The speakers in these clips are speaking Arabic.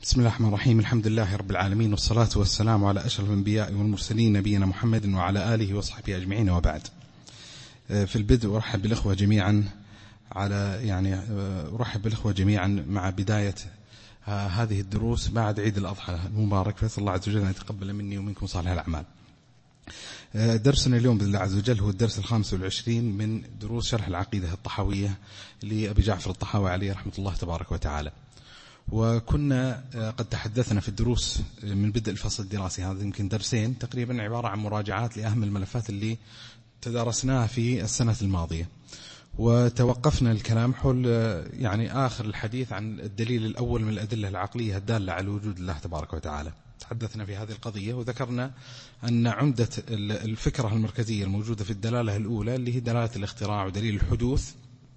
بسم الله الرحمن الرحيم. الحمد لله رب العالمين، والصلاة والسلام على أشرف الأنبياء والمرسلين نبينا محمد وعلى آله وصحبه أجمعين، وبعد. في البدء أرحب بالإخوة جميعا أرحب بالإخوة جميعا مع بداية هذه الدروس بعد عيد الأضحى المبارك، فأسأل الله عز وجل أن يتقبل مني ومنكم صالح الأعمال. درسنا اليوم بإذن الله عز وجل هو الدرس 25 من دروس شرح العقيدة الطحاوية لأبي جعفر الطحاوي عليه رحمة الله تبارك وتعالى. وكنا قد تحدثنا في الدروس من بدء الفصل الدراسي، هذا يمكن درسين تقريبا عبارة عن مراجعات لأهم الملفات اللي تدارسناها في السنة الماضية، وتوقفنا الكلام حول آخر الحديث عن الدليل الأول من الأدلة العقلية الدالة على وجود الله تبارك وتعالى. تحدثنا في هذه القضية وذكرنا أن عمدة الفكرة المركزية الموجودة في الدلالة الأولى اللي هي دلالة الاختراع ودليل الحدوث،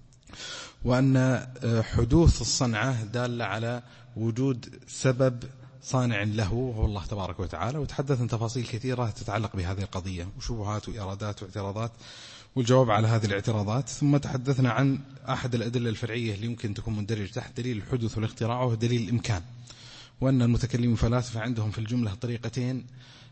وأن حدوث الصنعة دالة على وجود سبب صانع له وهو الله تبارك وتعالى. وتحدثنا تفاصيل كثيرة تتعلق بهذه القضية وشبهات وإرادات واعتراضات والجواب على هذه الاعتراضات. ثم تحدثنا عن أحد الأدلة الفرعية اللي يمكن تكون مندرج تحت دليل الحدوث والاختراع وهو دليل الإمكان، وأن المتكلمين الفلاسفة عندهم في الجملة طريقتين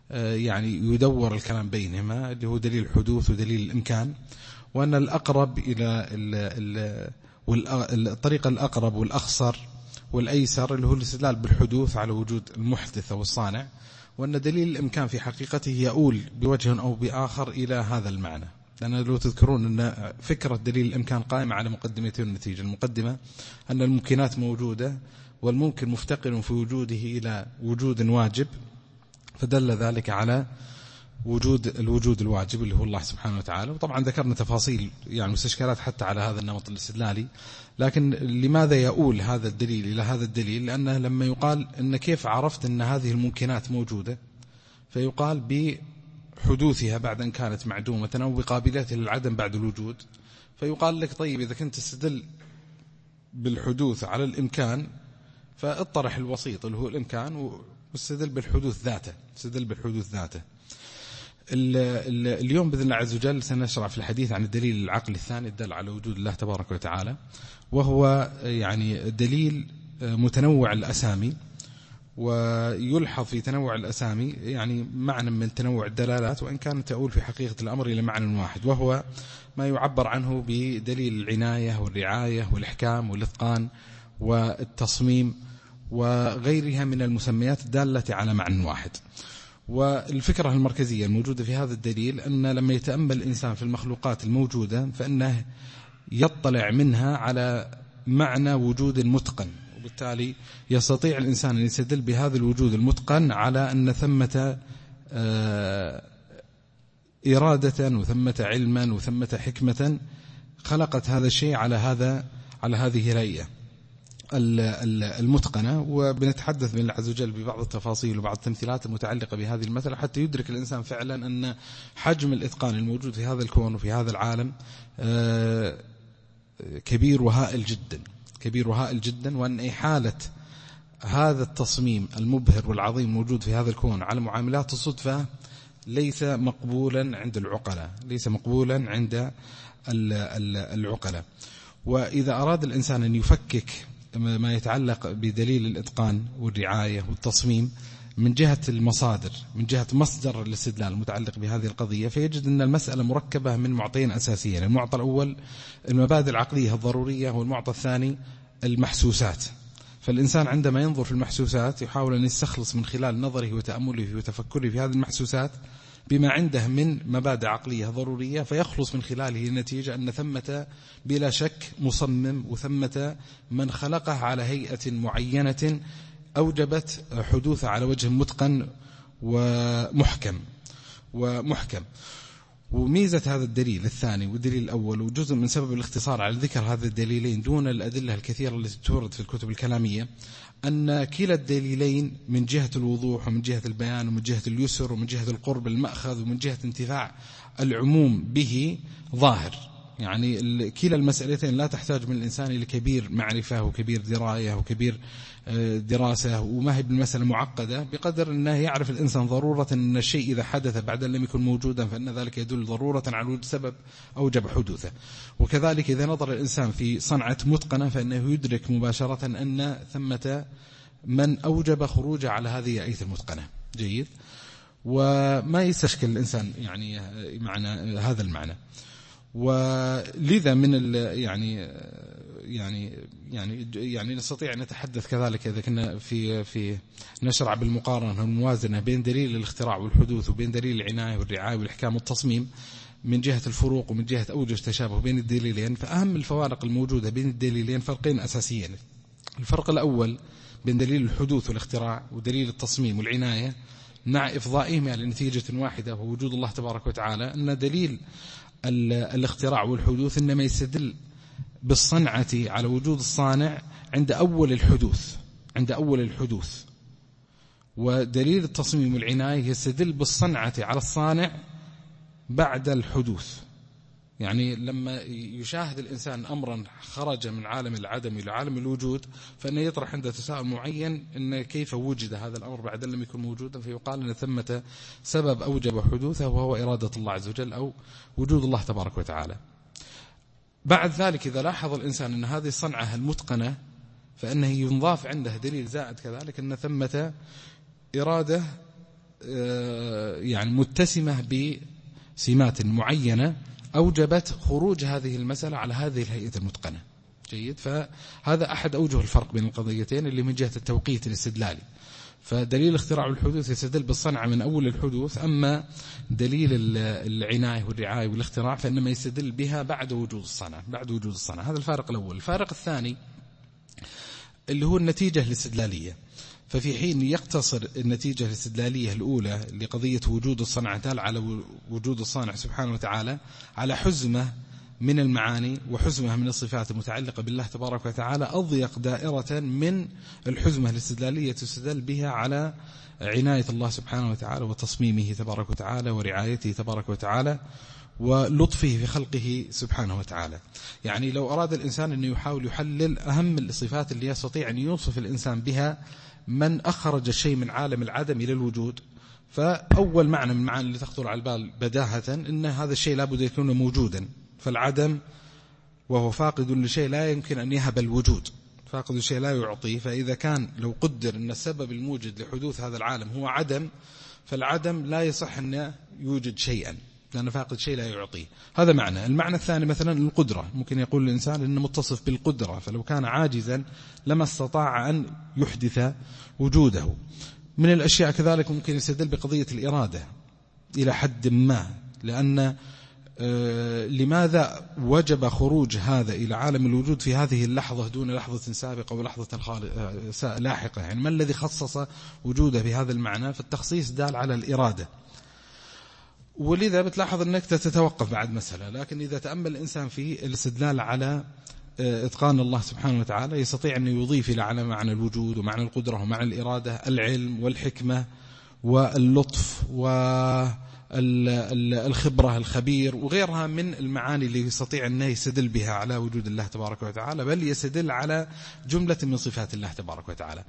يدور الكلام بينهما، اللي هو دليل الحدوث ودليل الإمكان، وأن الأقرب إلى الطريقة الأقرب والأخصر والأيسر اللي هو الاستدلال بالحدوث على وجود المحدث أو الصانع، وأن دليل الإمكان في حقيقته يؤول بوجه أو بآخر إلى هذا المعنى. لأن لو تذكرون أن فكرة دليل الإمكان قائمة على مقدمتين النتيجة. المقدمة أن الممكنات موجودة والممكن مفتقر في وجوده إلى وجود واجب، فدل ذلك على الوجود الواجب اللي هو الله سبحانه وتعالى. وطبعا ذكرنا تفاصيل واستشكالات حتى على هذا النمط الاستدلالي. لكن لماذا يؤول هذا الدليل إلى هذا الدليل؟ لأنه لما يقال إن كيف عرفت أن هذه الممكنات موجودة، فيقال بحدوثها بعد أن كانت معدومة أو بقابليتها للعدم بعد الوجود. فيقال لك طيب إذا كنت تستدل بالحدوث على الإمكان فاطرح الوسيط اللي هو الإمكان واستدل بالحدوث ذاته. اليوم بإذن الله عز وجل سنشرع في الحديث عن الدليل العقلي الثاني الدل على وجود الله تبارك وتعالى، وهو دليل متنوع الأسامي. ويلحظ في تنوع الأسامي معنى من تنوع الدلالات، وإن كانت تؤول في حقيقة الأمر إلى معنى واحد، وهو ما يعبر عنه بدليل العناية والرعاية والإحكام والإتقان والتصميم وغيرها من المسميات الدالة على معنى واحد. والفكرة المركزية الموجودة في هذا الدليل أن لما يتأمل الإنسان في المخلوقات الموجودة فإنه يطلع منها على معنى وجود متقن، وبالتالي يستطيع الإنسان أن يستدل بهذا الوجود المتقن على أن ثمة إرادة وثمة علما وثمة حكمة خلقت هذا الشيء على هذه الهيئة المتقنة. وبنتحدث من الله عز وجل ببعض التفاصيل وبعض التمثيلات المتعلقة بهذه المسألة حتى يدرك الإنسان فعلا أن حجم الإتقان الموجود في هذا الكون وفي هذا العالم كبير وهائل جدا، وأن إحالة هذا التصميم المبهر والعظيم موجود في هذا الكون على معاملات الصدفة ليس مقبولا عند العقلاء. وإذا أراد الإنسان أن يفكك ما يتعلق بدليل الإتقان والرعاية والتصميم من جهة المصادر، من جهة مصدر الاستدلال المتعلق بهذه القضية، فيجد أن المسألة مركبة من معطيين أساسيين. المعطى الأول المبادئ العقلية الضرورية، والمعطى الثاني المحسوسات. فالإنسان عندما ينظر في المحسوسات يحاول أن يستخلص من خلال نظره وتأمله وتفكره في هذه المحسوسات بما عنده من مبادئ عقلية ضرورية، فيخلص من خلاله النتيجة أن ثمة بلا شك مصمم وثمة من خلقه على هيئة معينة أوجبت حدوثه على وجه متقن ومحكم. وميزة هذا الدليل الثاني والدليل الأول، وجزء من سبب الاختصار على ذكر هذا الدليلين دون الأدلة الكثيرة التي تورد في الكتب الكلامية، أن كلا الدليلين من جهة الوضوح ومن جهة البيان ومن جهة اليسر ومن جهة القرب المأخذ ومن جهة انتفاع العموم به ظاهر. كلا المسألتين لا تحتاج من الإنسان إلى كبير معرفة وكبير دراية وكبير دراسة، وما هي بالمسألة معقدة بقدر أنه يعرف الإنسان ضرورة أن الشيء إذا حدث بعد لم يكن موجودا فإن ذلك يدل ضرورة على وجود سبب أوجب حدوثه. وكذلك إذا نظر الإنسان في صنعة متقنة فإنه يدرك مباشرة أن ثمة من أوجب خروجه على هذه الآية المتقنة. جيد. وما يستشكل الإنسان يعني معنى هذا المعنى. ولذا من يعني نستطيع أن نتحدث كذلك إذا كنا في نشرع بالمقارنة والموازنة بين دليل الاختراع والحدوث وبين دليل العناية والرعاية والإحكام والتصميم من جهة الفروق ومن جهة أوجه التشابه بين الدليلين. فأهم الفوارق الموجودة بين الدليلين فرقين أساسيين. الفرق الأول بين دليل الحدوث والاختراع ودليل التصميم والعناية مع إفضائهم على نتيجة واحدة وهو وجود الله تبارك وتعالى، أن دليل الاختراع والحدوث إنما يستدل بالصنعة على وجود الصانع عند أول الحدوث، ودليل التصميم والعناية يستدل بالصنعة على الصانع بعد الحدوث. يعني لما يشاهد الإنسان أمرا خرج من عالم العدم إلى عالم الوجود فإنه يطرح عنده تساؤل معين إن كيف وجد هذا الأمر بعد لم يكن موجودا، فيقال أن ثمة سبب أوجب حدوثه وهو إرادة الله عز وجل أو وجود الله تبارك وتعالى. بعد ذلك إذا لاحظ الإنسان أن هذه الصنعة المتقنة فإنه ينضاف عنده دليل زائد كذلك أن ثمة إرادة يعني متسمة بسمات معينة أوجبت خروج هذه المسألة على هذه الهيئة المتقنة. جيد. فهذا أحد أوجه الفرق بين القضيتين اللي من جهة التوقيت الاستدلالي. فدليل الاختراع والحدوث يستدل بالصنعة من أول الحدوث، أما دليل العناية والرعاية والاختراع فإنما يستدل بها بعد وجود الصنعة. هذا الفارق الأول. الفارق الثاني اللي هو النتيجة الاستدلالية. ففي حين يقتصر النتيجة الاستدلالية الأولى لقضية وجود الصنعة على وجود الصانع سبحانه وتعالى على حزمة من المعاني وحزمة من الصفات المتعلقة بالله تبارك وتعالى، أضيق دائرة من الحزمة الاستدلالية تستدل بها على عناية الله سبحانه وتعالى وتصميمه تبارك وتعالى ورعايته تبارك وتعالى ولطفه في خلقه سبحانه وتعالى. يعني لو أراد الإنسان أن يحاول يحلل أهم الصفات اللي يستطيع أن يوصف الإنسان بها من أخرج الشيء من عالم العدم إلى الوجود، فأول معنى من المعاني اللي تخطر على البال بداهة إن هذا الشيء لابد يكون موجودا. فالعدم وهو فاقد لشيء لا يمكن أن يهب الوجود، فاقد الشيء لا يعطيه. فإذا كان لو قدر أن السبب الموجد لحدوث هذا العالم هو عدم، فالعدم لا يصح أن يوجد شيئا لأن فاقد شيء لا يعطيه. هذا معنى. المعنى الثاني مثلا القدرة. ممكن يقول الإنسان إنه متصف بالقدرة، فلو كان عاجزا لما استطاع أن يحدث وجوده. من الأشياء كذلك ممكن يستدل بقضية الإرادة إلى حد ما، لأن لماذا وجب خروج هذا إلى عالم الوجود في هذه اللحظة دون لحظة سابقة ولحظة لاحقة؟ يعني ما الذي خصص وجوده بهذا المعنى؟ فالتخصيص دال على الإرادة. ولذا بتلاحظ أنك تتوقف بعد مسألة. لكن إذا تأمل الإنسان في الاستدلال على إتقان الله سبحانه وتعالى يستطيع أن يضيف إلى على معنى الوجود ومعنى القدرة ومعنى الإرادة العلم والحكمة واللطف والخبرة الخبير وغيرها من المعاني اللي يستطيع أن يستدل بها على وجود الله تبارك وتعالى، بل يستدل على جملة من صفات الله تبارك وتعالى.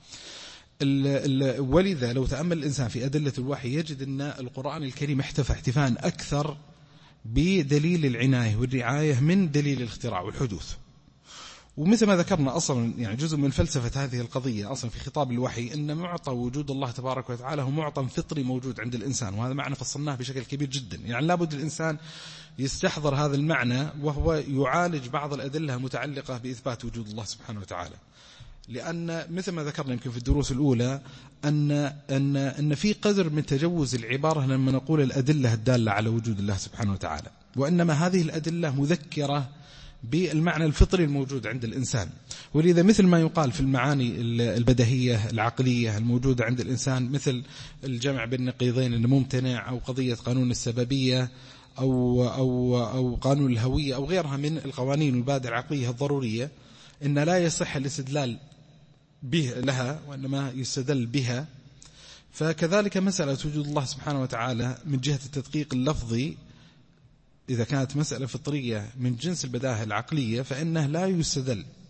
ولذا لو تأمل الإنسان في أدلة الوحي يجد أن القرآن الكريم احتفى احتفاء أكثر بدليل العناية والرعاية من دليل الاختراع والحدوث. ومثل ما ذكرنا أصلا يعني جزء من فلسفة هذه القضية أصلا في خطاب الوحي أن معطى وجود الله تبارك وتعالى هو معطى فطري موجود عند الإنسان، وهذا معنى فصلناه بشكل كبير جدا. يعني لابد الإنسان يستحضر هذا المعنى وهو يعالج بعض الأدلة المتعلقة بإثبات وجود الله سبحانه وتعالى. لأن مثل ما ذكرنا يمكن في الدروس الأولى أن في قدر من تجوز العبارة لما نقول الأدلة الدالة على وجود الله سبحانه وتعالى، وإنما هذه الأدلة مذكرة بالمعنى الفطري الموجود عند الإنسان. ولذا مثل ما يقال في المعاني البديهية العقلية الموجودة عند الإنسان مثل الجمع بين النقيضين إنه ممتنع، أو قضية قانون السببية أو قانون الهوية أو غيرها من القوانين والمبادئ العقلية الضرورية، إن لا يصح الاستدلال لها وإنما يستدل بها. فكذلك مسألة وجود الله سبحانه وتعالى من جهة التدقيق اللفظي إذا كانت مسألة فطرية من جنس البداهة العقلية فإنه لا يستدل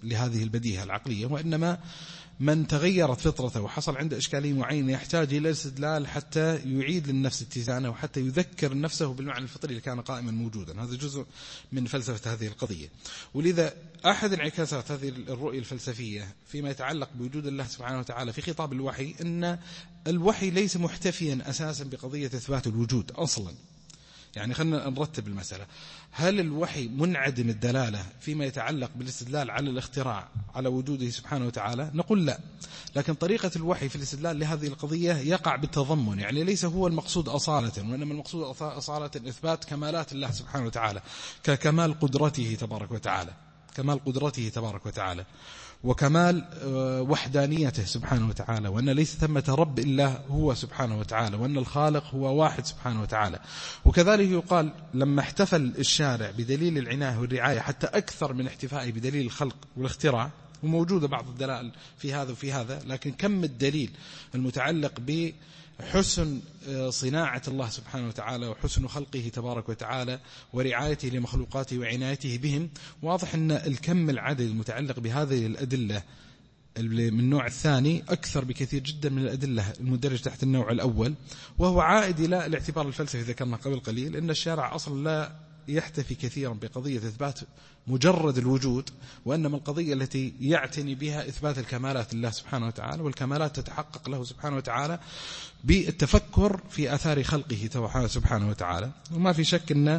لهذه البديهة العقلية، وإنما من تغيرت فطرته وحصل عنده إشكالية معينة يحتاج إلى الاستدلال حتى يعيد للنفس اتزانه وحتى يذكر نفسه بالمعنى الفطري اللي كان قائما موجودا. هذا جزء من فلسفة هذه القضية. ولذا أحد انعكاسات هذه الرؤية الفلسفية فيما يتعلق بوجود الله سبحانه وتعالى في خطاب الوحي أن الوحي ليس محتفيا أساسا بقضية إثبات الوجود أصلا. يعني خلينا نرتب المسألة. هل الوحي منعدم الدلالة فيما يتعلق بالاستدلال على الاختراع على وجوده سبحانه وتعالى؟ نقول لا. لكن طريقة الوحي في الاستدلال لهذه القضية يقع بالتضمن، يعني ليس هو المقصود أصالة، وإنما المقصود أصالة إثبات كمالات الله سبحانه وتعالى، ككمال قدرته تبارك وتعالى، كمال قدرته تبارك وتعالى، وكمال وحدانيته سبحانه وتعالى، وأن ليس ثمة رب إلا هو سبحانه وتعالى، وأن الخالق هو واحد سبحانه وتعالى. وكذلك يقال لما احتفل الشارع بدليل العناية والرعاية حتى أكثر من احتفائه بدليل الخلق والاختراع، وموجودة بعض الدلائل في هذا وفي هذا، لكن كم الدليل المتعلق بحسن صناعة الله سبحانه وتعالى وحسن خلقه تبارك وتعالى ورعايته لمخلوقاته وعنايته بهم، واضح أن الكم العدد المتعلق بهذه الأدلة من النوع الثاني أكثر بكثير جدا من الأدلة المدرجة تحت النوع الأول، وهو عائد إلى الاعتبار الفلسفي ذكرنا قبل قليل، إن الشارع أصلا لا يحتفي كثيرا بقضية إثبات مجرد الوجود، وإنما القضية التي يعتني بها إثبات الكمالات لله سبحانه وتعالى، والكمالات تتحقق له سبحانه وتعالى بالتفكر في آثار خلقه سبحانه وتعالى. وما في شك أن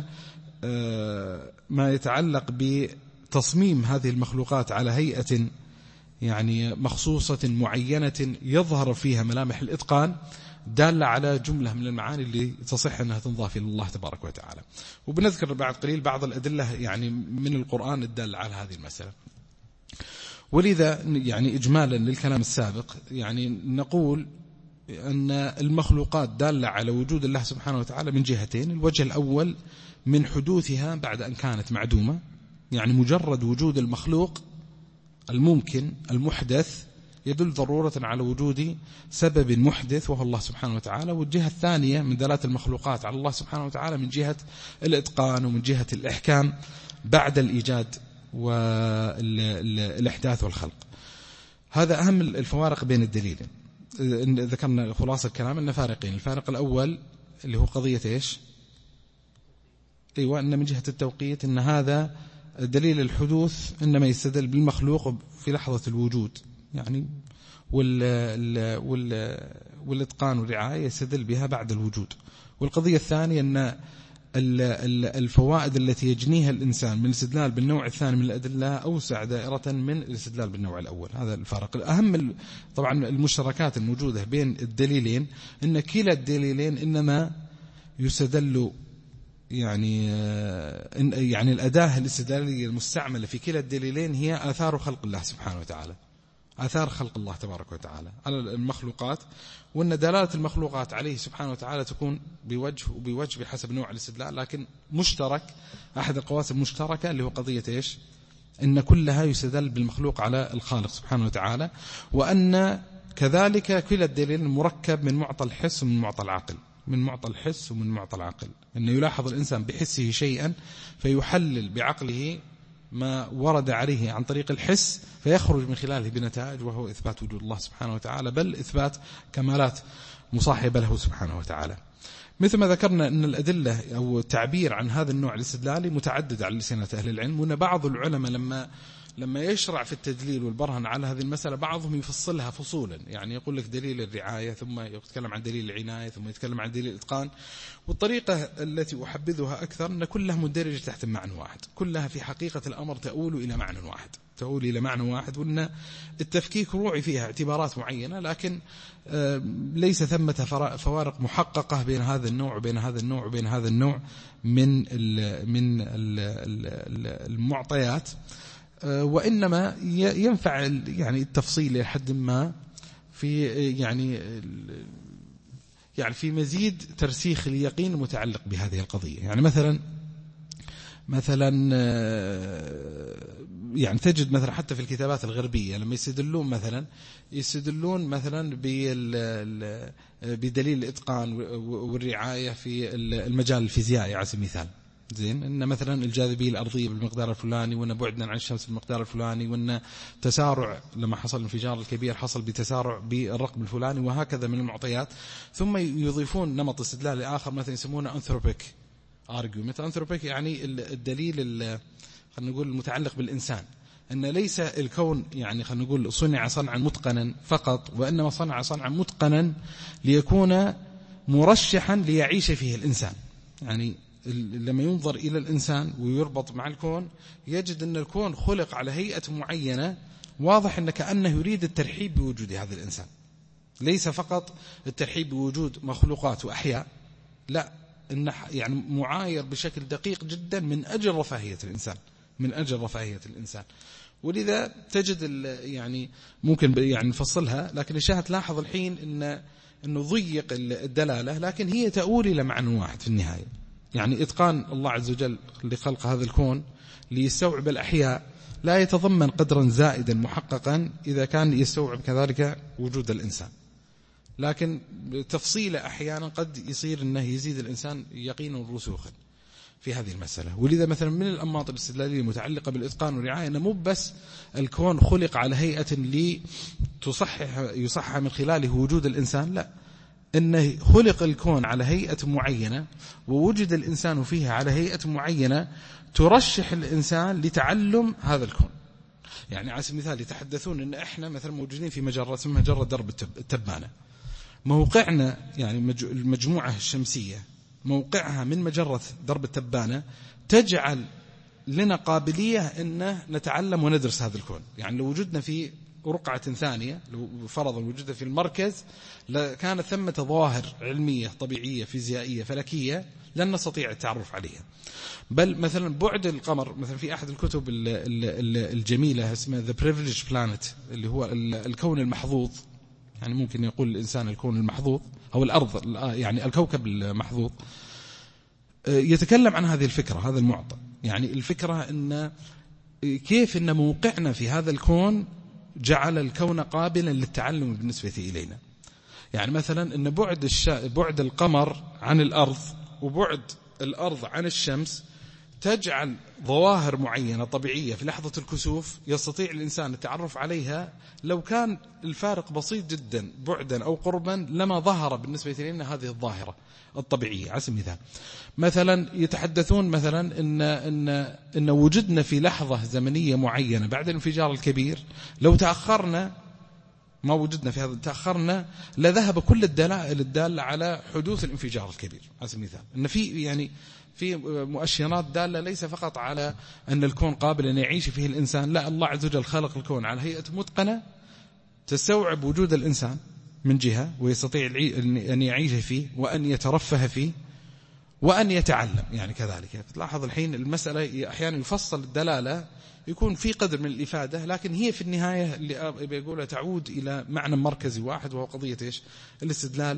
ما يتعلق بتصميم هذه المخلوقات على هيئة يعني مخصوصة معينة يظهر فيها ملامح الإتقان دالة على جملة من المعاني اللي تصح أنها تنضاف إلى الله تبارك وتعالى. وبنذكر بعد قليل بعض الأدلة يعني من القرآن الدالة على هذه المسألة. ولذا يعني إجمالا للكلام السابق يعني نقول أن المخلوقات دالة على وجود الله سبحانه وتعالى من جهتين. الوجه الأول من حدوثها بعد أن كانت معدومة، يعني مجرد وجود المخلوق الممكن المحدث يدل ضرورة على وجود سبب محدث وهو الله سبحانه وتعالى. والجهة الثانية من دلالة المخلوقات على الله سبحانه وتعالى من جهة الإتقان ومن جهة الإحكام بعد الإيجاد والإحداث والخلق. هذا أهم الفوارق بين الدليلين. ذكرنا خلاصة الكلام أن فارقين. الفارق الأول اللي هو قضية إيش؟ أيوة، أن من جهة التوقيت أن هذا دليل الحدوث إنما يستدل بالمخلوق في لحظة الوجود، يعني والإتقان والرعاية يستدل بها بعد الوجود. والقضية الثانية أن الفوائد التي يجنيها الإنسان من الاستدلال بالنوع الثاني من الأدلة أوسع دائرة من الاستدلال بالنوع الأول. هذا الفرق. الأهم طبعا المشتركات الموجودة بين الدليلين أن كلا الدليلين إنما يستدل يعني الأداة الاستدلالية المستعملة في كلا الدليلين هي آثار خلق الله سبحانه وتعالى، آثار خلق الله تبارك وتعالى على المخلوقات، وأن دلالة المخلوقات عليه سبحانه وتعالى تكون بوجه وبوجه بحسب نوع الاستدلال، لكن مشترك أحد القواسم المشتركة اللي هو قضية إيش؟ إن كلها يستدل بالمخلوق على الخالق سبحانه وتعالى، وأن كذلك كلا الدليل مركب من معطى الحس ومن معطى العقل، من معطى الحس ومن معطى العقل، أنه يلاحظ الإنسان بحسه شيئا فيحلل بعقله ما ورد عليه عن طريق الحس فيخرج من خلاله بنتائج، وهو إثبات وجود الله سبحانه وتعالى، بل إثبات كمالات مصاحبة له سبحانه وتعالى. مثل ما ذكرنا أن الأدلة أو التعبير عن هذا النوع الاستدلالي متعدد على لسانة أهل العلم، وأن بعض العلماء لما يشرع في التدليل والبرهن على هذه المسألة بعضهم يفصلها فصولا، يعني يقول لك دليل الرعاية ثم يتكلم عن دليل العناية ثم يتكلم عن دليل الإتقان. والطريقة التي أحبذها أكثر أن كلها مندرجة تحت معنى واحد، كلها في حقيقة الأمر تؤول إلى معنى واحد، تؤول إلى معنى واحد، وأن التفكيك روعي فيها اعتبارات معينة، لكن ليس ثمة فوارق محققة بين هذا النوع وبين هذا النوع وبين هذا النوع من المعطيات، وإنما ينفع يعني التفصيل لحد ما في يعني في مزيد ترسيخ اليقين المتعلق بهذه القضية. يعني مثلا يعني تجد مثلا حتى في الكتابات الغربية لما يستدلون مثلا بدليل الإتقان والرعاية في المجال الفيزيائي على سبيل المثال، زين، إن مثلا الجاذبية الأرضية بالمقدار الفلاني، وأن بعدنا عن الشمس بالمقدار الفلاني، وأن تسارع لما حصل الانفجار الكبير حصل بتسارع بالرقم الفلاني، وهكذا من المعطيات. ثم يضيفون نمط استدلال آخر مثلا يسمونه أنثروبيك argument. أنثروبيك يعني الدليل خلينا نقول المتعلق بالإنسان، أن ليس الكون يعني خلينا نقول صنع صنعا متقنا فقط، وإنما صنع صنعا متقنا ليكون مرشحا ليعيش فيه الإنسان. يعني لما ينظر إلى الإنسان ويربط مع الكون يجد أن الكون خلق على هيئة معينة، واضح أن كأنه يريد الترحيب بوجود هذا الإنسان، ليس فقط الترحيب بوجود مخلوقات وأحياء، لا، إنه يعني معاير بشكل دقيق جدا من أجل رفاهية الإنسان، من أجل رفاهية الإنسان. ولذا تجد يعني ممكن يعني نفصلها، لكن الشاهد لاحظ الحين إنه ضيق الدلالة، لكن هي تؤول إلى معنى واحد في النهاية. يعني إتقان الله عز وجل لخلق هذا الكون ليستوعب الأحياء لا يتضمن قدرا زائدا محققا إذا كان يستوعب كذلك وجود الإنسان، لكن تفصيل أحيانا قد يصير أنه يزيد الإنسان يقينا ورسوخا في هذه المسألة. ولذا مثلا من الأنماط الاستدلالية المتعلقة بالإتقان والرعاية أنه مو بس الكون خلق على هيئة يصحح من خلاله وجود الإنسان، لا، إنه خلق الكون على هيئة معينة ووجد الإنسان فيها على هيئة معينة ترشح الإنسان لتعلم هذا الكون. يعني على سبيل المثال يتحدثون إن إحنا مثلا موجودين في مجرة اسمها مجرة درب التبانة، موقعنا يعني المجموعة الشمسية موقعها من مجرة درب التبانة تجعل لنا قابلية أن نتعلم وندرس هذا الكون. يعني لو وجدنا في رقعة ثانية، لو فرضا وجدنا في المركز، كانت ثمة ظواهر علمية طبيعية فيزيائية فلكية لن نستطيع التعرف عليها. بل مثلا بعد القمر، مثلا في أحد الكتب الجميلة اسمها The Privileged Planet، اللي هو الكون المحظوظ، يعني ممكن يقول الإنسان الكون المحظوظ أو الأرض، يعني الكوكب المحظوظ، يتكلم عن هذه الفكرة، هذا المعطى. يعني الفكرة أن كيف أن موقعنا في هذا الكون جعل الكون قابلا للتعلم بالنسبة إلينا. يعني مثلا أن بعد القمر عن الأرض وبعد الأرض عن الشمس تجعل ظواهر معينة طبيعية في لحظة الكسوف يستطيع الإنسان التعرف عليها، لو كان الفارق بسيط جدا بعدا أو قربا لما ظهر بالنسبة لنا هذه الظاهرة الطبيعية. على سبيل المثال مثلا يتحدثون مثلا إن وجدنا في لحظة زمنية معينة بعد الانفجار الكبير، لو تأخرنا ما وجدنا في هذا تأخرنا لذهب كل الدلائل الدالة على حدوث الانفجار الكبير. على سبيل المثال إن في مؤشرات دالة ليس فقط على أن الكون قابل أن يعيش فيه الإنسان، لا، الله عز وجل خلق الكون على هيئة متقنة تستوعب وجود الإنسان من جهة، ويستطيع أن يعيش فيه وأن يترفه فيه وأن يتعلم يعني كذلك. تلاحظ الحين المسألة أحيانا يفصل الدلالة يكون في قدر من الإفادة، لكن هي في النهاية اللي بيقولها تعود إلى معنى مركزي واحد، وهو قضية إيش؟ الاستدلال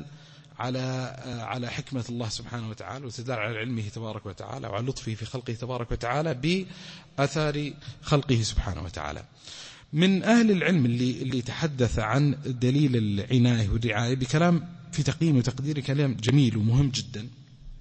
على حكمة الله سبحانه وتعالى، والاستدلال على علمه تبارك وتعالى وعلى لطفه في خلقه تبارك وتعالى بأثار خلقه سبحانه وتعالى. من أهل العلم اللي تحدث عن دليل العناية والرعاية بكلام في تقييم وتقدير كلام جميل ومهم جدا،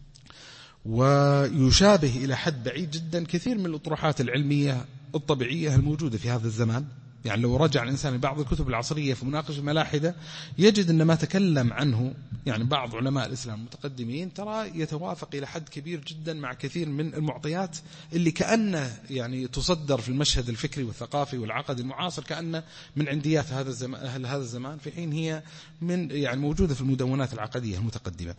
ويشابه إلى حد بعيد جدا كثير من الأطروحات العلمية الطبيعية الموجودة في هذا الزمان. يعني لو رجع الإنسان لبعض الكتب العصرية في مناقشة الملاحدة يجد أن ما تكلم عنه يعني بعض علماء الإسلام المتقدمين ترى يتوافق إلى حد كبير جدا مع كثير من المعطيات اللي كأنه يعني تصدر في المشهد الفكري والثقافي والعقدي المعاصر كأنه من عنديات هذا الزمان، في حين هي من يعني موجودة في المدونات العقدية المتقدمة.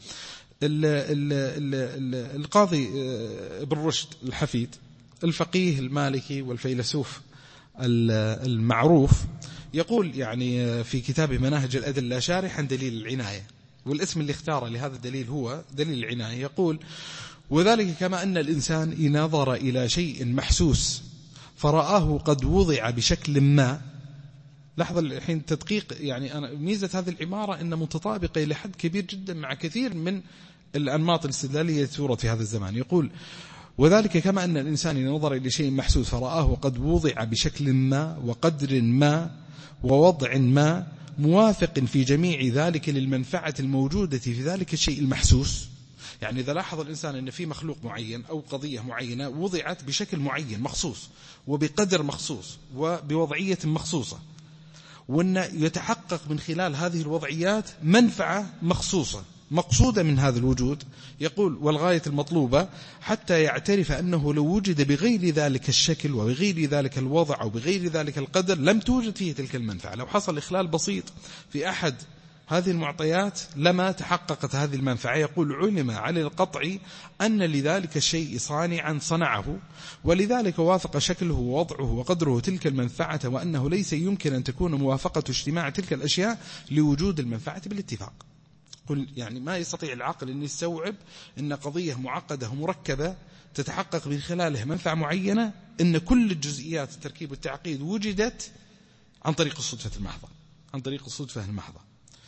القاضي ابن رشد الحفيد الفقيه المالكي والفيلسوف المعروف يقول يعني في كتابه مناهج الأدلة شارحا دليل العناية، والاسم اللي اختاره لهذا الدليل هو دليل العناية، يقول: وذلك كما أن الإنسان إن نظر إلى شيء محسوس فرآه قد وضع بشكل ما. لحظة الحين تدقيق، يعني أنا ميزة هذه العبارة أن متطابقة إلى حد كبير جدا مع كثير من الأنماط الاستدلالية تورد في هذا الزمان. يقول: وذلك كما أن الإنسان إن نظر إلى شيء محسوس فرآه قد وضع بشكل ما وقدر ما ووضع ما موافق في جميع ذلك للمنفعة الموجودة في ذلك الشيء المحسوس، يعني إذا لاحظ الإنسان أن في مخلوق معين أو قضية معينة وضعت بشكل معين مخصوص وبقدر مخصوص وبوضعية مخصوصة، وأن يتحقق من خلال هذه الوضعيات منفعة مخصوصة مقصودة من هذا الوجود، يقول والغاية المطلوبة حتى يعترف أنه لو وجد بغير ذلك الشكل وبغير ذلك الوضع أو بغير ذلك القدر لم توجد فيه تلك المنفعة. لو حصل إخلال بسيط في أحد هذه المعطيات لما تحققت هذه المنفعة. يقول علم على القطع أن لذلك الشيء صانعا صنعه، ولذلك وافق شكله ووضعه وقدره تلك المنفعة، وأنه ليس يمكن أن تكون موافقة اجتماع تلك الأشياء لوجود المنفعة بالاتفاق. يعني ما يستطيع العقل أن يستوعب أن قضية معقدة ومركبة تتحقق من خلالها منفعة معينة، أن كل الجزئيات التركيب والتعقيد وجدت عن طريق الصدفة المحضة، عن طريق الصدفة المحضة.